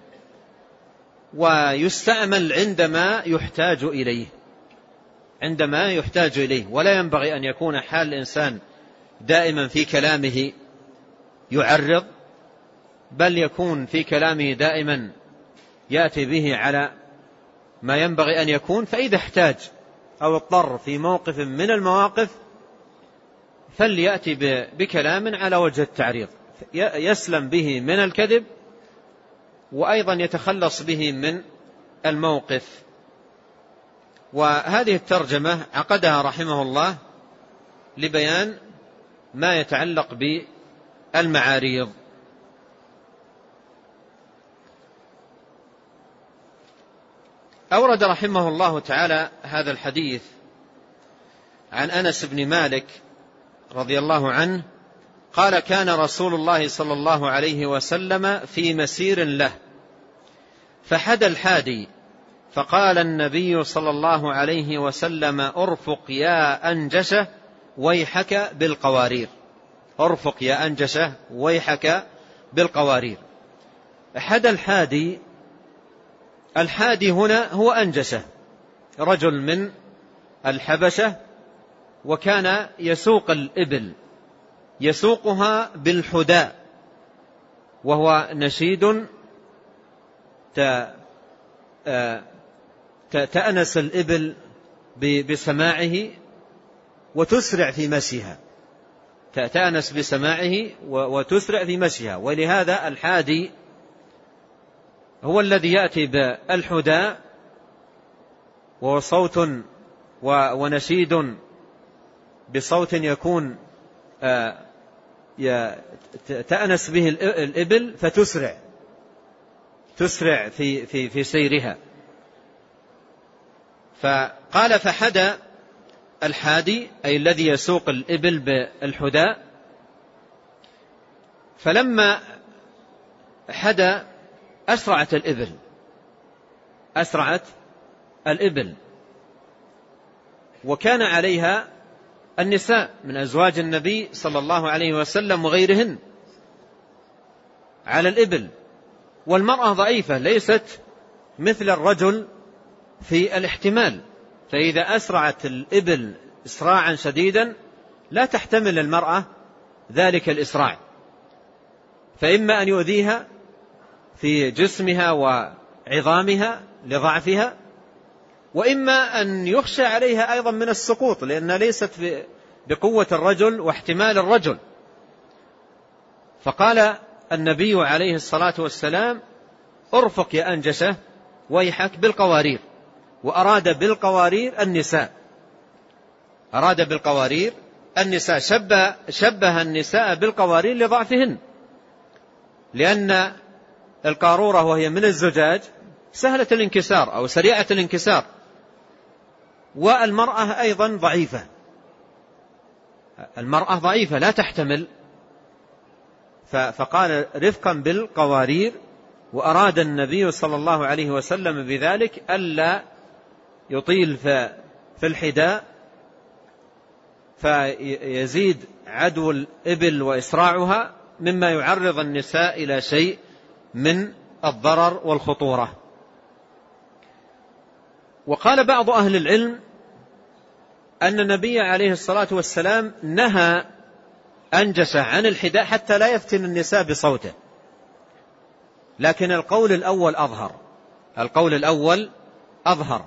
ويستعمل عندما يحتاج إليه عندما يحتاج إليه ولا ينبغي أن يكون حال الإنسان دائما في كلامه يعرض، بل يكون في كلامه دائما يأتي به على ما ينبغي أن يكون. فإذا احتاج أو اضطر في موقف من المواقف فليأتي بكلام على وجه التعريض يسلم به من الكذب، وأيضا يتخلص به من الموقف. وهذه الترجمة عقدها رحمه الله لبيان ما يتعلق بالمعاريض. أورد رحمه الله تعالى هذا الحديث عن أنس بن مالك رضي الله عنه قال: كان رسول الله صلى الله عليه وسلم في مسير له فحدى الحادي، فقال النبي صلى الله عليه وسلم: أرفق يا أنجشة ويحك بالقوارير. أرفق يا أنجشة ويحك بالقوارير. حدى الحادي، الحادي هنا هو أنجشة، رجل من الحبشة، وكان يسوق الإبل، يسوقها بالحداء، وهو نشيد تأنس الإبل بسماعه وتسرع في مشيها، تأنس بسماعه وتسرع في مشيها. ولهذا الحادي هو الذي يأتي بالحداء، وهو صوت ونشيد بصوت يكون تأنس به الإبل فتسرع تسرع في في في سيرها. فقال: فحدى الحادي، أي الذي يسوق الإبل بالحداء. فلما حدى أسرعت الإبل أسرعت الإبل وكان عليها النساء من أزواج النبي صلى الله عليه وسلم وغيرهن على الإبل، والمرأة ضعيفة ليست مثل الرجل في الاحتمال، فإذا أسرعت الإبل إسراعا شديدا لا تحتمل المرأة ذلك الإسراع، فإما أن يؤذيها في جسمها وعظامها لضعفها، وإما أن يخشى عليها أيضا من السقوط، لأنها ليست بقوة الرجل واحتمال الرجل. فقال النبي عليه الصلاة والسلام: أرفق يا أنجشة ويحك بالقوارير. وأراد بالقوارير النساء أراد بالقوارير النساء شبه, شبه النساء بالقوارير لضعفهن، لأن القارورة وهي من الزجاج سهلة الانكسار أو سريعة الانكسار، والمرأة أيضا ضعيفة، المرأة ضعيفة لا تحتمل. فقال: رفقا بالقوارير. وأراد النبي صلى الله عليه وسلم بذلك ألا يطيل في الحداء فيزيد عدو الإبل وإسراعها مما يعرض النساء إلى شيء من الضرر والخطورة. وقال بعض أهل العلم أن النبي عليه الصلاة والسلام نهى أنجشة عن الحداء حتى لا يفتن النساء بصوته، لكن القول الأول أظهر القول الأول أظهر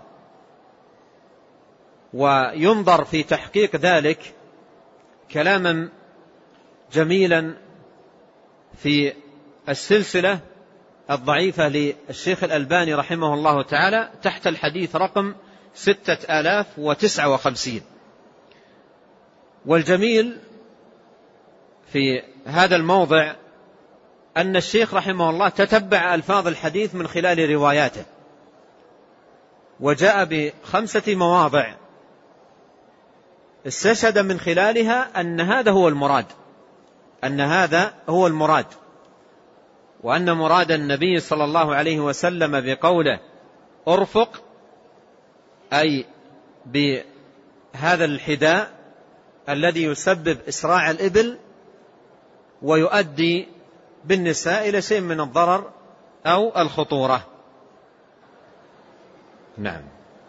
وينظر في تحقيق ذلك كلاما جميلا في السلسلة الضعيفة للشيخ الألباني رحمه الله تعالى تحت الحديث رقم ستة آلاف وتسعة وخمسين. والجميل في هذا الموضع أن الشيخ رحمه الله تتبع ألفاظ الحديث من خلال رواياته، وجاء بخمسة مواضع استشهد من خلالها أن هذا هو المراد، أن هذا هو المراد، وأن مراد النبي صلى الله عليه وسلم بقوله أرفق أي بهذا الحداء الذي يسبب إسراع الإبل ويؤدي بالنساء إلى شيء من الضرر أو الخطورة. نعم.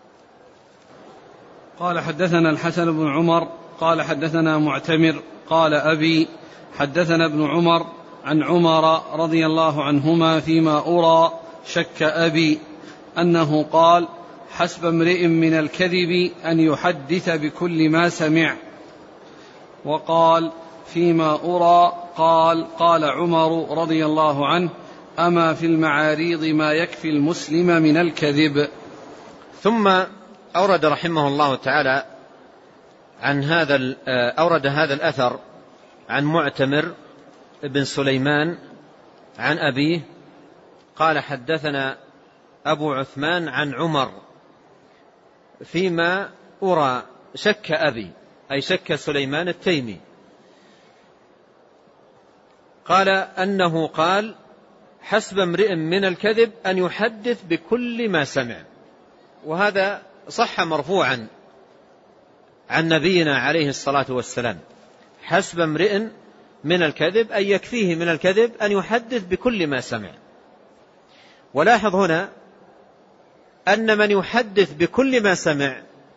قال حدثنا الحسن بن عمر قال حدثنا معتمر قال أبي حدثنا ابن عمر عن عمر رضي الله عنهما فيما أرى شك أبي أنه قال حسب امرئ من الكذب أن يحدث بكل ما سمع. وقال فيما أرى قال قال عمر رضي الله عنه أما في المعاريض ما يكفي المسلم من الكذب. ثم أورد رحمه الله تعالى عن هذا أورد هذا الأثر عن معتمر بن سليمان عن أبيه قال حدثنا أبو عثمان عن عمر فيما أرى شك أبي أي شك سليمان التيمي، قال أنه قال حسب امرئ من الكذب أن يحدث بكل ما سمع. وهذا صح مرفوعا عن نبينا عليه الصلاة والسلام، حسب امرئ من الكذب أي يكفيه من الكذب أن يحدث بكل ما سمع. ولاحظ هنا أن من يحدث بكل ما سمع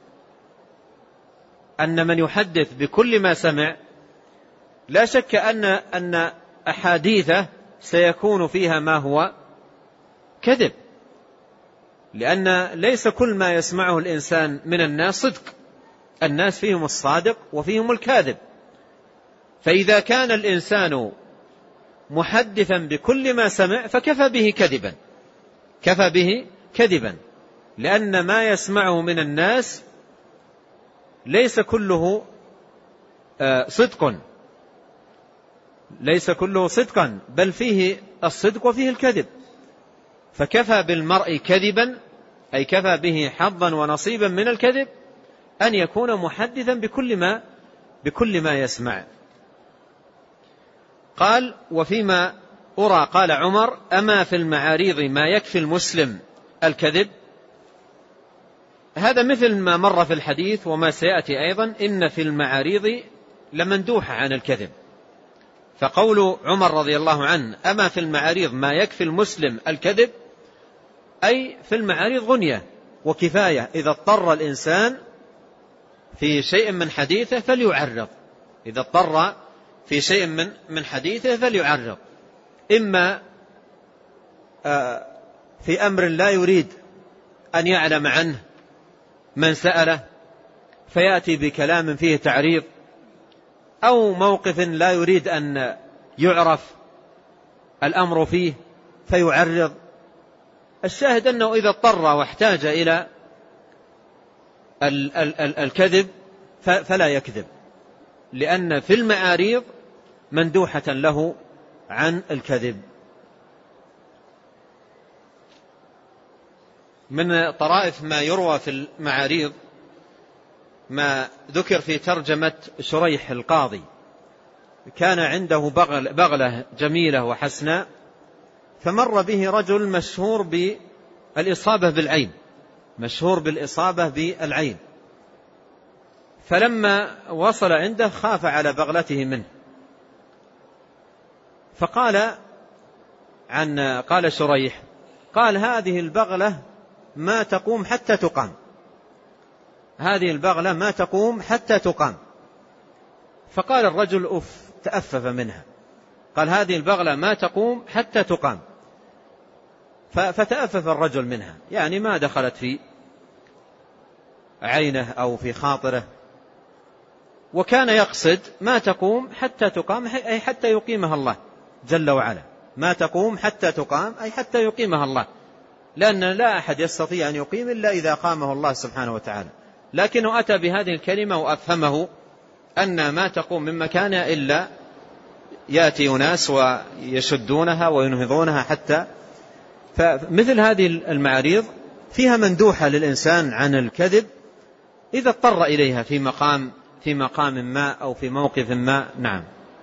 أن من يحدث بكل ما سمع لا شك أن أن أحاديثه سيكون فيها ما هو كذب، لأن ليس كل ما يسمعه الإنسان من الناس صدق، الناس فيهم الصادق وفيهم الكاذب. فإذا كان الإنسان محدثا بكل ما سمع فكفى به كذبا، كفى به كذبا، لأن ما يسمعه من الناس ليس كله صدق، ليس كله صدقا، بل فيه الصدق وفيه الكذب. فكفى بالمرء كذبا أي كفى به حظا ونصيبا من الكذب أن يكون محدثا بكل ما بكل ما يسمع. قال وفيما أرى قال عمر أما في المعاريض ما يكفي المسلم الكذب. هذا مثل ما مر في الحديث وما سيأتي أيضا، إن في المعاريض لمندوحة عن الكذب. فقول عمر رضي الله عنه أما في المعاريض ما يكفي المسلم الكذب أي في المعاريض غنية وكفاية، إذا اضطر الإنسان في شيء من حديثه فليعرض، إذا اضطر في شيء من من حديثه فليعرض، إما في أمر لا يريد أن يعلم عنه من سأله فيأتي بكلام فيه تعريض، أو موقف لا يريد أن يعرف الأمر فيه فيعرض. الشاهد أنه إذا اضطر واحتاج إلى ال ال ال الكذب فلا يكذب، لأن في المعاريض مندوحة له عن الكذب. من طرائف ما يروى في المعاريض ما ذكر في ترجمة شريح القاضي، كان عنده بغل بغلة جميلة وحسناء، فمر به رجل مشهور بالإصابة بالعين، مشهور بالإصابة بالعين، فلما وصل عنده خاف على بغلته منه، فقال عن قال شريح قال هذه البغلة ما تقوم حتى تقام، هذه البغلة ما تقوم حتى تقام. فقال الرجل أف، تأفف منها، قال هذه البغلة ما تقوم حتى تقام، فتأفف الرجل منها، يعني ما دخلت في عينه أو في خاطره، وكان يقصد ما تقوم حتى تقام أي حتى يقيمها الله جل وعلا، ما تقوم حتى تقام أي حتى يقيمها الله لأن لا أحد يستطيع أن يقيم إلا إذا قامه الله سبحانه وتعالى، لكنه أتى بهذه الكلمة وأفهمه أن ما تقوم من مكانها إلا يأتي أناس ويشدونها وينهضونها حتى. فمثل هذه المعاريض فيها مندوحة للإنسان عن الكذب إذا اضطر إليها في مقام في مقام ما أو في موقف ما. نعم.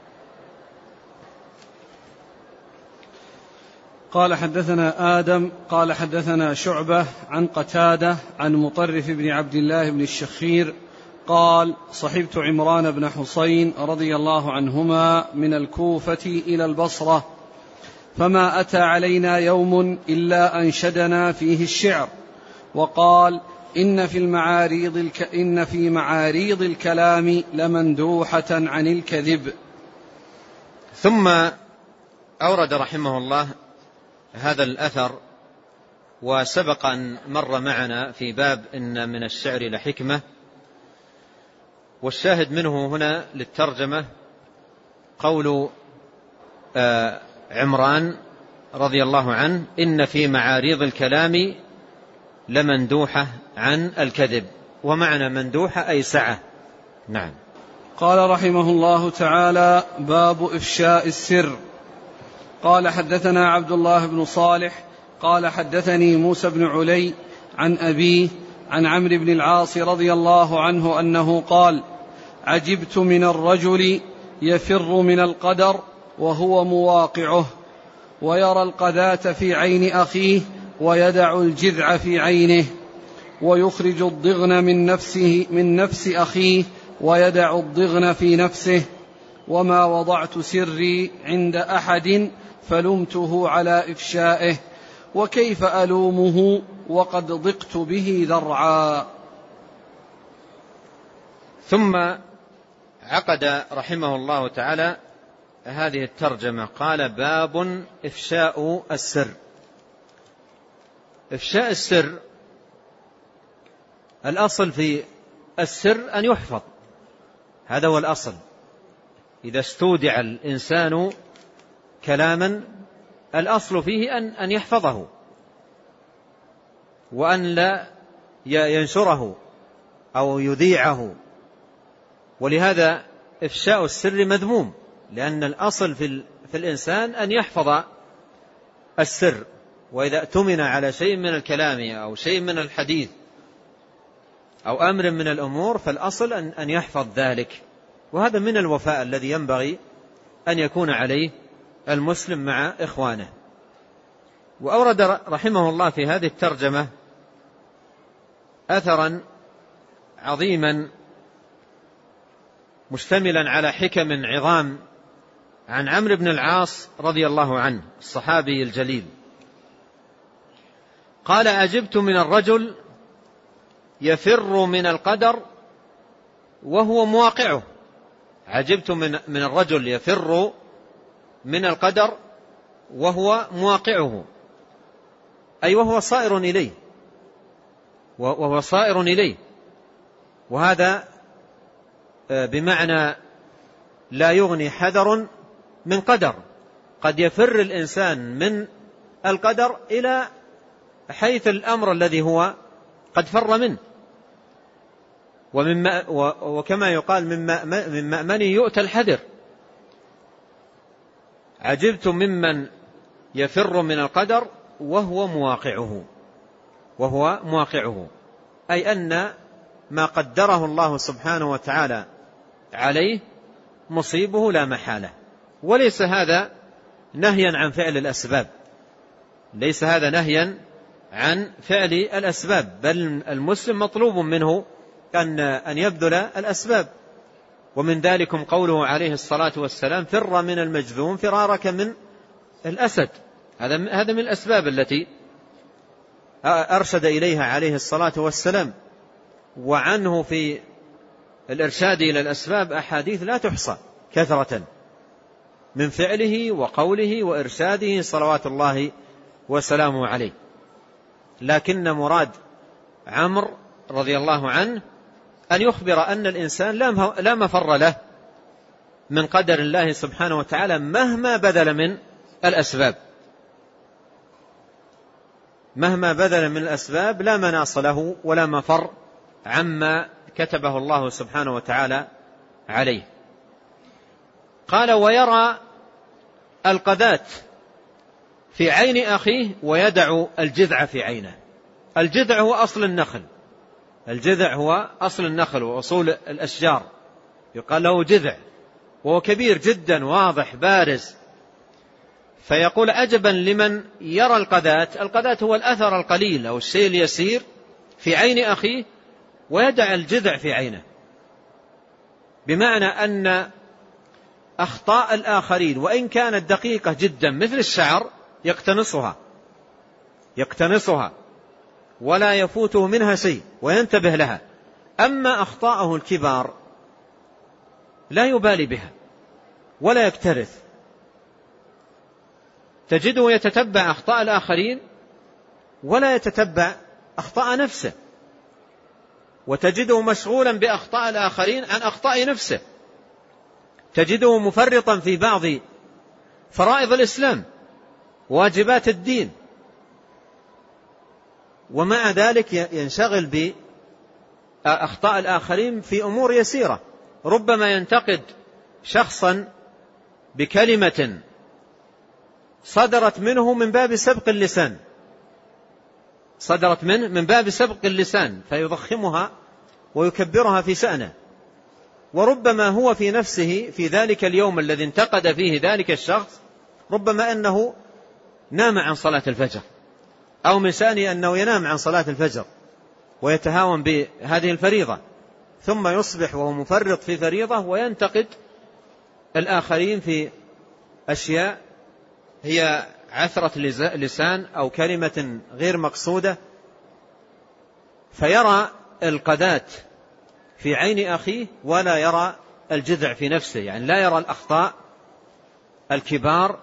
قال حدثنا آدم قال حدثنا شعبة عن قتادة عن مطرف بن عبد الله بن الشخير قال صحبت عمران بن حسين رضي الله عنهما من الكوفة إلى البصرة، فما أتى علينا يوم إلا أنشدنا فيه الشعر، وقال إن في المعاريض الك... إن في معاريض الكلام لمندوحة عن الكذب. ثم أورد رحمه الله هذا الأثر، وسبق أن مر معنا في باب إن من الشعر لحكمة، والشاهد منه هنا للترجمة قول آه عمران رضي الله عنه إن في معاريض الكلام لمندوحة عن الكذب، ومعنى مندوحة أي سعة. نعم. قال رحمه الله تعالى باب إفشاء السر. قال حدثنا عبد الله بن صالح قال حدثني موسى بن علي عن أبيه عن عمرو بن العاص رضي الله عنه أنه قال عجبت من الرجل يفر من القدر وهو مواقعه، ويرى القذاة في عين أخيه ويدع الجذع في عينه، ويخرج الضغن من نفسه من نفس أخيه ويدع الضغن في نفسه، وما وضعت سري عند أحد فلمته على إفشائه، وكيف ألومه وقد ضقت به ذرعا. ثم عقد رحمه الله تعالى هذه الترجمة، قال باب إفشاء السر. إفشاء السر الأصل في السر أن يحفظ، هذا هو الأصل. إذا استودع الإنسان كلاما الأصل فيه أن أن يحفظه وأن لا ينشره أو يذيعه، ولهذا إفشاء السر مذموم، لأن الأصل في, في الإنسان أن يحفظ السر، وإذا اؤتمن على شيء من الكلام أو شيء من الحديث أو أمر من الأمور فالأصل أن, أن يحفظ ذلك، وهذا من الوفاء الذي ينبغي أن يكون عليه المسلم مع إخوانه. وأورد رحمه الله في هذه الترجمة أثرا عظيما مشتملا على حكم عظام عن عمرو بن العاص رضي الله عنه الصحابي الجليل، قال عجبت من الرجل يفر من القدر وهو مواقعه. عجبت من, من الرجل يفر من القدر وهو مواقعه، أي وهو صائر إليه وهو صائر إليه وهذا بمعنى لا يغني حذر من قدر. قد يفر الإنسان من القدر إلى حيث الأمر الذي هو قد فر منه، ومما وكما يقال من مأمن يؤتى الحذر. عجبت ممن يفر من القدر وهو مواقعه وهو مواقعه أي أن ما قدره الله سبحانه وتعالى عليه مصيبه لا محالة. وليس هذا نهيا عن فعل الأسباب، ليس هذا نهيا عن فعل الأسباب، بل المسلم مطلوب منه أن أن يبذل الأسباب. ومن ذلكم قوله عليه الصلاة والسلام فر من المجذوم فرارك من الأسد، هذا هذا من الأسباب التي أرشد إليها عليه الصلاة والسلام. وعنه في الإرشاد إلى الأسباب أحاديث لا تحصى كثرة من فعله وقوله وإرشاده صلوات الله وسلامه عليه. لكن مراد عمرو رضي الله عنه أن يخبر أن الإنسان لا مفر له من قدر الله سبحانه وتعالى مهما بذل من الأسباب. مهما بذل من الأسباب لا مناص له ولا مفر عما كتبه الله سبحانه وتعالى عليه. قال: ويرى القذاة في عين أخيه ويدع الجذع في عينه. الجذع هو أصل النخل، الجذع هو أصل النخل وأصول الأشجار، يقال له جذع، وهو كبير جدا واضح بارز. فيقول: عجبا لمن يرى القذاة. القذاة هو الأثر القليل أو الشيء اليسير في عين أخيه ويدع الجذع في عينه، بمعنى أن أخطاء الآخرين وإن كانت دقيقة جدا مثل الشعر يقتنصها يقتنصها ولا يفوته منها شيء وينتبه لها، أما أخطاءه الكبار لا يبالي بها ولا يكترث. تجده يتتبع أخطاء الآخرين ولا يتتبع أخطاء نفسه، وتجده مشغولا بأخطاء الآخرين عن أخطاء نفسه. تجده مفرطا في بعض فرائض الإسلام واجبات الدين، ومع ذلك ينشغل بأخطاء الآخرين في أمور يسيرة. ربما ينتقد شخصا بكلمة صدرت منه من باب سبق اللسان صدرت منه من باب سبق اللسان فيضخمها ويكبرها في شأنه، وربما هو في نفسه في ذلك اليوم الذي انتقد فيه ذلك الشخص ربما أنه نام عن صلاة الفجر، أو من شأنه أنه ينام عن صلاة الفجر ويتهاون بهذه الفريضة، ثم يصبح وهو مفرط في فريضة وينتقد الآخرين في أشياء هي عثرة لسان أو كلمة غير مقصودة. فيرى القذاة في عين أخيه ولا يرى الجذع في نفسه، يعني لا يرى الأخطاء الكبار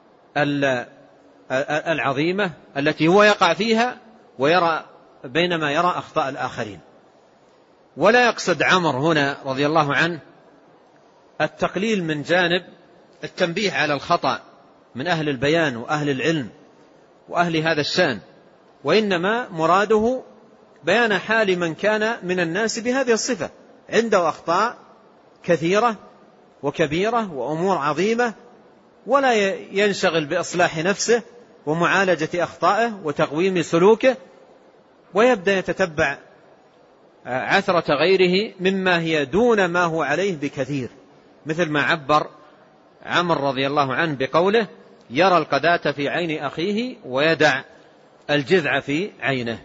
العظيمة التي هو يقع فيها ويرى بينما يرى أخطاء الآخرين. ولا يقصد عمر هنا رضي الله عنه التقليل من جانب التنبيه على الخطأ من أهل البيان وأهل العلم وأهل هذا الشأن، وإنما مراده بيان حال من كان من الناس بهذه الصفة، عنده أخطاء كثيرة وكبيرة وأمور عظيمة، ولا ينشغل بإصلاح نفسه ومعالجة أخطائه وتقويم سلوكه، ويبدأ يتتبع عثرة غيره مما هي دون ما هو عليه بكثير، مثل ما عبر عمر رضي الله عنه بقوله: يرى القذاة في عين أخيه ويدع الجذع في عينه.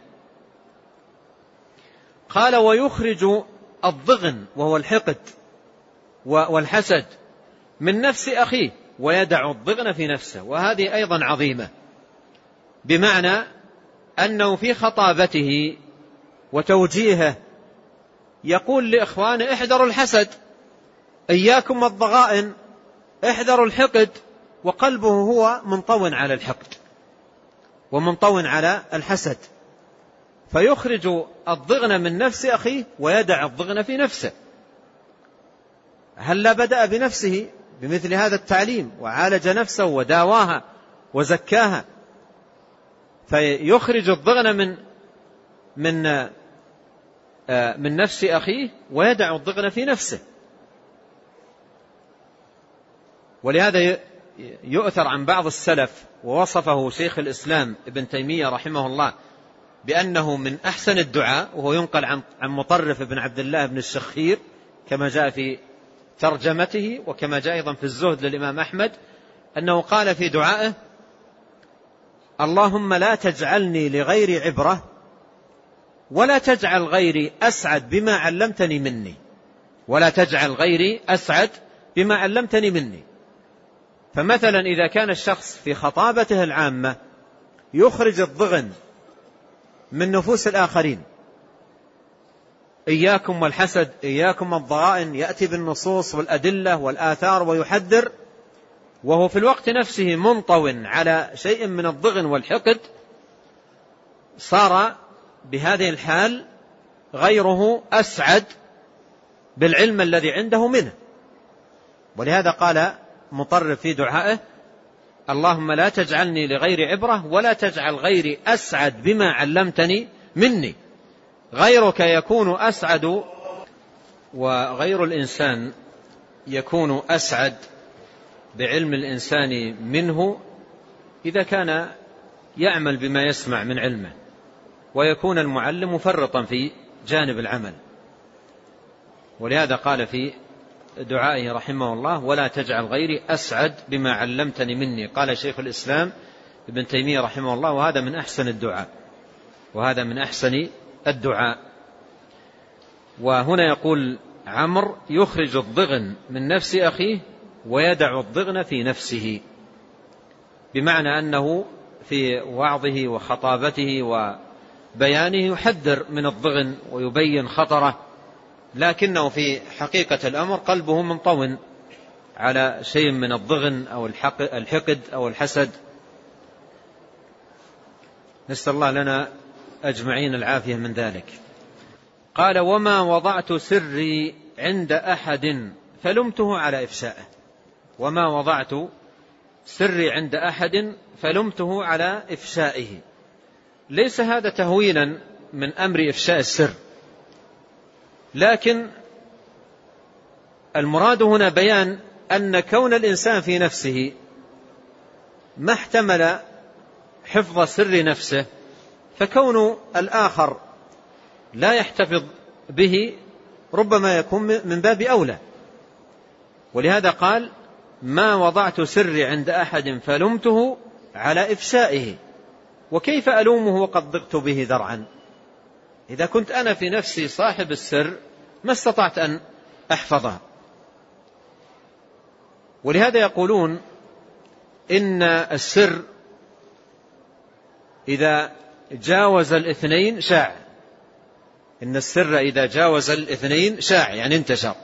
قال: ويخرج الضغن وهو الحقد والحسد من نفس أخيه ويدع الضغن في نفسه. وهذه أيضا عظيمة، بمعنى أنه في خطابته وتوجيهه يقول لإخوانه: احذروا الحسد، إياكم الضغائن، احذروا الحقد، وقلبه هو منطو على الحقد ومنطو على الحسد، فيخرج الضغن من نفس أخيه ويدع الضغن في نفسه. هل لا بدأ بنفسه بمثل هذا التعليم وعالج نفسه وداواها وزكاها، فيخرج الضغن من من من نفس أخيه ويدع الضغن في نفسه. ولهذا يؤثر عن بعض السلف ووصفه شيخ الإسلام ابن تيمية رحمه الله بأنه من أحسن الدعاء، وهو ينقل عن عن مطرف بن عبد الله بن الشخير كما جاء في ترجمته، وكما جاء أيضا في الزهد للإمام أحمد أنه قال في دعائه: اللهم لا تجعلني لغيري عبرة ولا تجعل غيري أسعد بما علمتني مني ولا تجعل غيري أسعد بما علمتني مني. فمثلا إذا كان الشخص في خطابته العامة يخرج الضغن من نفوس الآخرين، إياكم والحسد، إياكم الضغائن، يأتي بالنصوص والأدلة والآثار ويحذر، وهو في الوقت نفسه منطو على شيء من الضغن والحقد، صار بهذه الحال غيره أسعد بالعلم الذي عنده منه. ولهذا قال مطرف في دعائه: اللهم لا تجعلني لغير عبرة ولا تجعل غيري أسعد بما علمتني مني. غيرك يكون أسعد، وغير الإنسان يكون أسعد بعلم الإنسان منه إذا كان يعمل بما يسمع من علمه، ويكون المعلم مفرطا في جانب العمل. ولهذا قال في دعائه رحمه الله: ولا تجعل غيري أسعد بما علمتني مني. قال شيخ الإسلام ابن تيمية رحمه الله: وهذا من أحسن الدعاء، وهذا من أحسن الدعاء. وهنا يقول عمرو: يخرج الضغن من نفس أخيه ويدع الضغن في نفسه، بمعنى أنه في وعظه وخطابته وبيانه يحذر من الضغن ويبين خطره، لكنه في حقيقة الأمر قلبه منطوٍ على شيء من الضغن أو الحقد أو الحسد. نسأل الله لنا أجمعين العافية من ذلك. قال: وما وضعت سري عند أحد فلمته على إفشائه. وما وضعت سري عند أحد فلمته على إفشائه. ليس هذا تهوينا من أمر إفشاء السر، لكن المراد هنا بيان أن كون الإنسان في نفسه ما احتمل حفظ سر نفسه، فكون الآخر لا يحتفظ به ربما يكون من باب أولى. ولهذا قال: ما وضعت سري عند أحد فلمته على إفشائه. وكيف ألومه وقد ضقت به ذرعا؟ إذا كنت أنا في نفسي صاحب السر ما استطعت أن أحفظها. ولهذا يقولون إن السر إذا جاوز الاثنين شاع. إن السر إذا جاوز الاثنين شاع، يعني انتشر.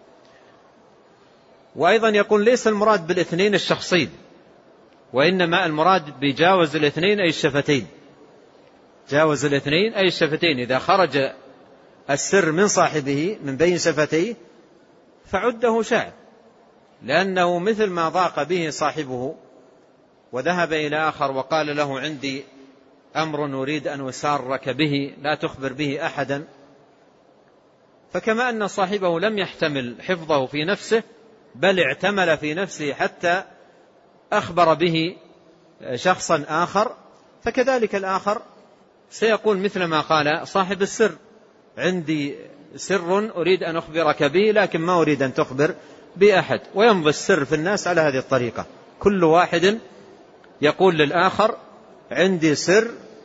وأيضا يقول ليس المراد بالاثنين الشخصين، وإنما المراد بجاوز الاثنين أي الشفتين. جاوز الاثنين أي الشفتين، إذا خرج السر من صاحبه من بين شفتيه فعده شاع، لأنه مثل ما ضاق به صاحبه وذهب إلى آخر وقال له: عندي أمر نريد أن أسارك به لا تخبر به أحدا. فكما أن صاحبه لم يحتمل حفظه في نفسه بل اعتمل في نفسه حتى أخبر به شخصا آخر، فكذلك الآخر سيقول مثل ما قال صاحب السر: عندي سر أريد أن أخبرك به لكن ما أريد أن تخبر بأحد. ويمضي السر في الناس على هذه الطريقة، كل واحد يقول للآخر: عندي سر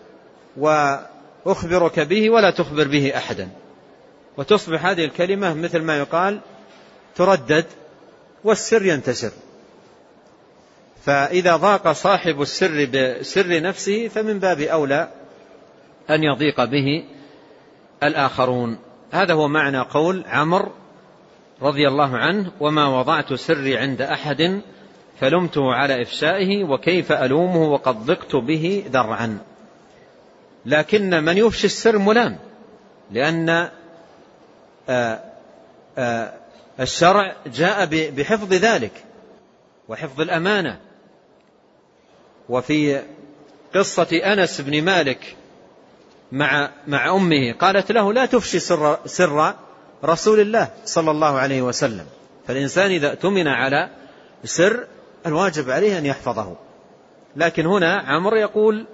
وأخبرك به ولا تخبر به أحدا. وتصبح هذه الكلمة مثل ما يقال تردد والسر ينتشر. فإذا ضاق صاحب السر بسر نفسه فمن باب أولى أن يضيق به الآخرون. هذا هو معنى قول عمرو رضي الله عنه: وما وضعت سري عند أحد فلمته على إفشائه وكيف ألومه وقد ضقت به ذرعا. لكن من يفشي السر ملام، لأن آآ آآ الشرع جاء بحفظ ذلك وحفظ الأمانة. وفي قصة أنس بن مالك مع مع أمه قالت له: لا تفشي سر, سر رسول الله صلى الله عليه وسلم. فالإنسان إذا اؤتمن على سر الواجب عليه أن يحفظه. لكن هنا عمرو يقول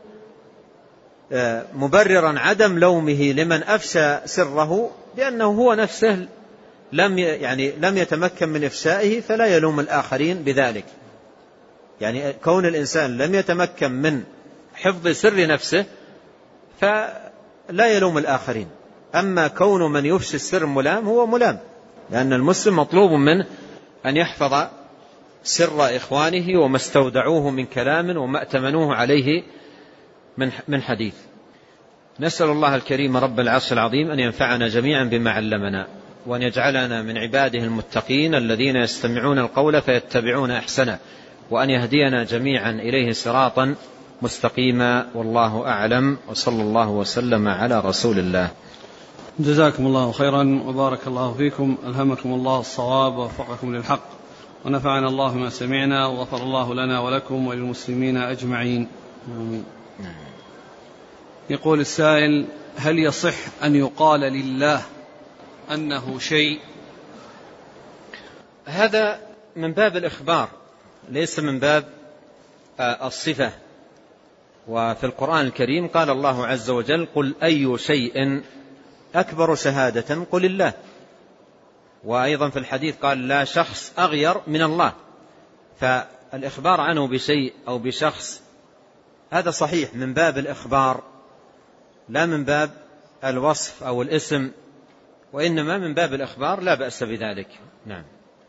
مبررا عدم لومه لمن أفشى سره بأنه هو نفسه لم يعني لم يتمكن من إفشائه، فلا يلوم الآخرين بذلك. يعني كون الإنسان لم يتمكن من حفظ سر نفسه فلا يلوم الآخرين. أما كون من يفشي السر ملام هو ملام، لأن المسلم مطلوب منه أن يحفظ سر إخوانه وما استودعوه من كلام وما ائتمنوه عليه من حديث. نسأل الله الكريم رب العرش العظيم أن ينفعنا جميعا بما علمنا، وأن يجعلنا من عباده المتقين الذين يستمعون القول فيتبعون أحسنه، وأن يهدينا جميعا إليه صراطا مستقيما. والله أعلم، وصلى الله وسلم على رسول الله. جزاكم الله خيرا وبارك الله فيكم، ألهمكم الله الصواب ووفقكم للحق، ونفعنا الله ما سمعنا، وغفر الله لنا ولكم وللمسلمين أجمعين. آمين. يقول السائل: هل يصح أن يقال لله أنه شيء؟ هذا من باب الإخبار ليس من باب الصفة. وفي القرآن الكريم قال الله عز وجل: قل أي شيء أكبر شهادة قل الله. وأيضا في الحديث قال: لا شخص أغير من الله. فالإخبار عنه بشيء أو بشخص هذا صحيح من باب الإخبار، لا من باب الوصف أو الاسم، وإنما من باب الإخبار، لا بأس بذلك. نعم.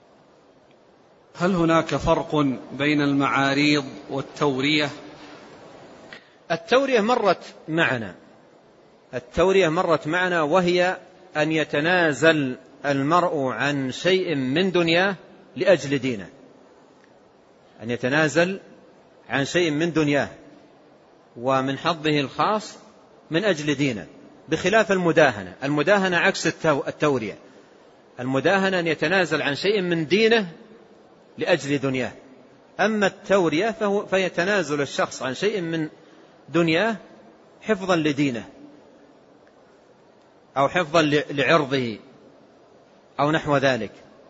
هل هناك فرق بين المعاريض والتورية؟ التورية مرت معنا التورية مرت معنا وهي أن يتنازل المرء عن شيء من دنياه لأجل دينه، أن يتنازل عن شيء من دنياه ومن حظه الخاص من أجل دينه، بخلاف المداهنة. المداهنة عكس التورية. المداهنة أن يتنازل عن شيء من دينه لأجل دنياه. أما التورية فهو فيتنازل الشخص عن شيء من دنياه حفظا لدينه أو حفظا لعرضه أو نحو ذلك.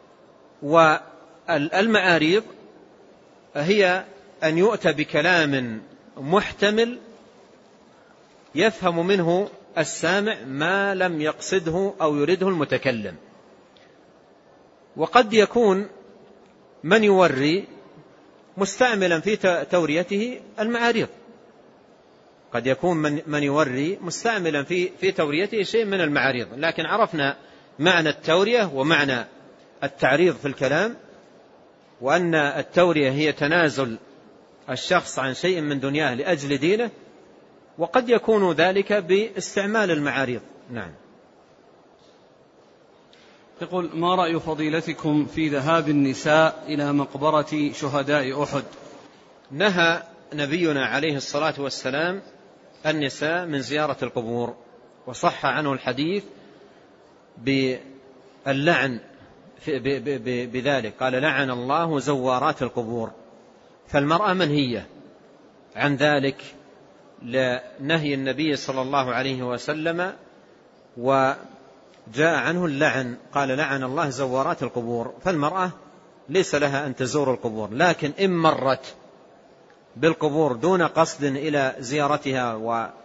والمعاريض هي أن يؤتى بكلام محتمل يفهم منه السامع ما لم يقصده أو يريده المتكلم. وقد يكون من يوري مستعملا في توريته المعاريض، قد يكون من من يوري مستعملا في في توريته شيء من المعاريض. لكن عرفنا معنى التورية ومعنى التعريض في الكلام، وأن التورية هي تنازل الشخص عن شيء من دنياه لأجل دينه، وقد يكون ذلك باستعمال المعاريض. نعم. يقول: ما رأي فضيلتكم في ذهاب النساء إلى مقبرة شهداء أحد؟ نهى نبينا عليه الصلاة والسلام النساء من زيارة القبور، وصح عنه الحديث باللعن بذلك، قال: لعن الله زوارات القبور. فالمرأة منهية عن ذلك لنهي النبي صلى الله عليه وسلم، وجاء عنه اللعن، قال: لعن الله زوارات القبور. فالمرأة ليس لها أن تزور القبور، لكن إن مرت بالقبور دون قصد إلى زيارتها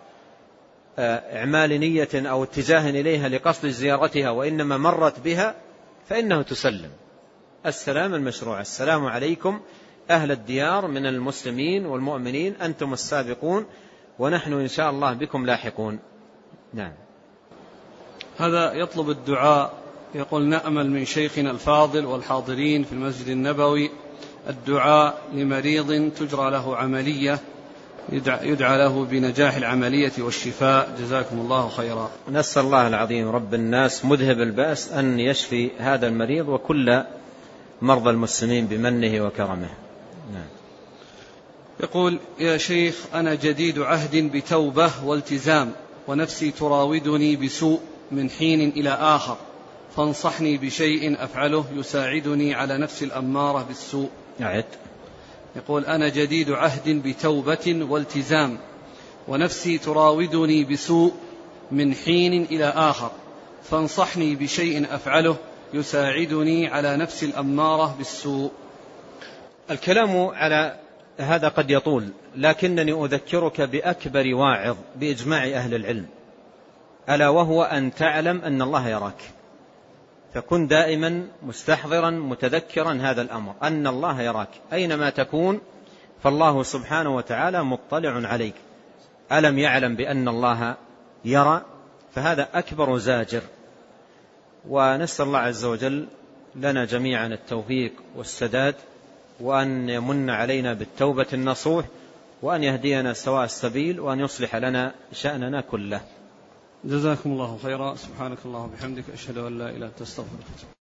وإعمال نية أو اتجاه إليها لقصد زيارتها، وإنما مرت بها، فإنه تسلم السلام المشروع: السلام عليكم أهل الديار من المسلمين والمؤمنين، أنتم السابقون ونحن إن شاء الله بكم لاحقون. نعم. هذا يطلب الدعاء، يقول: نأمل من شيخنا الفاضل والحاضرين في المسجد النبوي الدعاء لمريض تجرى له عملية، يدعى, يدعى له بنجاح العملية والشفاء، جزاكم الله خيرا. نسأل الله العظيم رب الناس مذهب البأس أن يشفي هذا المريض وكل مرضى المسلمين بمنه وكرمه. نعم. يقول: يا شيخ، أنا جديد عهد بتوبة والتزام، ونفسي تراودني بسوء من حين إلى آخر، فانصحني بشيء أفعله يساعدني على نفس الأمارة بالسوء. أعد. يقول: أنا جديد عهد بتوبة والتزام، ونفسي تراودني بسوء من حين إلى آخر، فانصحني بشيء أفعله يساعدني على نفس الأمارة بالسوء. الكلام على هذا قد يطول، لكنني أذكرك بأكبر واعظ بإجماع أهل العلم، ألا وهو أن تعلم أن الله يراك. فكن دائما مستحضرا متذكرا هذا الأمر، أن الله يراك أينما تكون، فالله سبحانه وتعالى مطلع عليك. ألم يعلم بأن الله يرى؟ فهذا أكبر زاجر. ونسأل الله عز وجل لنا جميعا التوفيق والسداد، وأن يمن علينا بالتوبة النصوح، وأن يهدينا سواء السبيل، وأن يصلح لنا شأننا كله. جزاكم الله خيرا. سبحانك اللهم وبحمدك، أشهد أن لا إله إلا أنت، أستغفرك.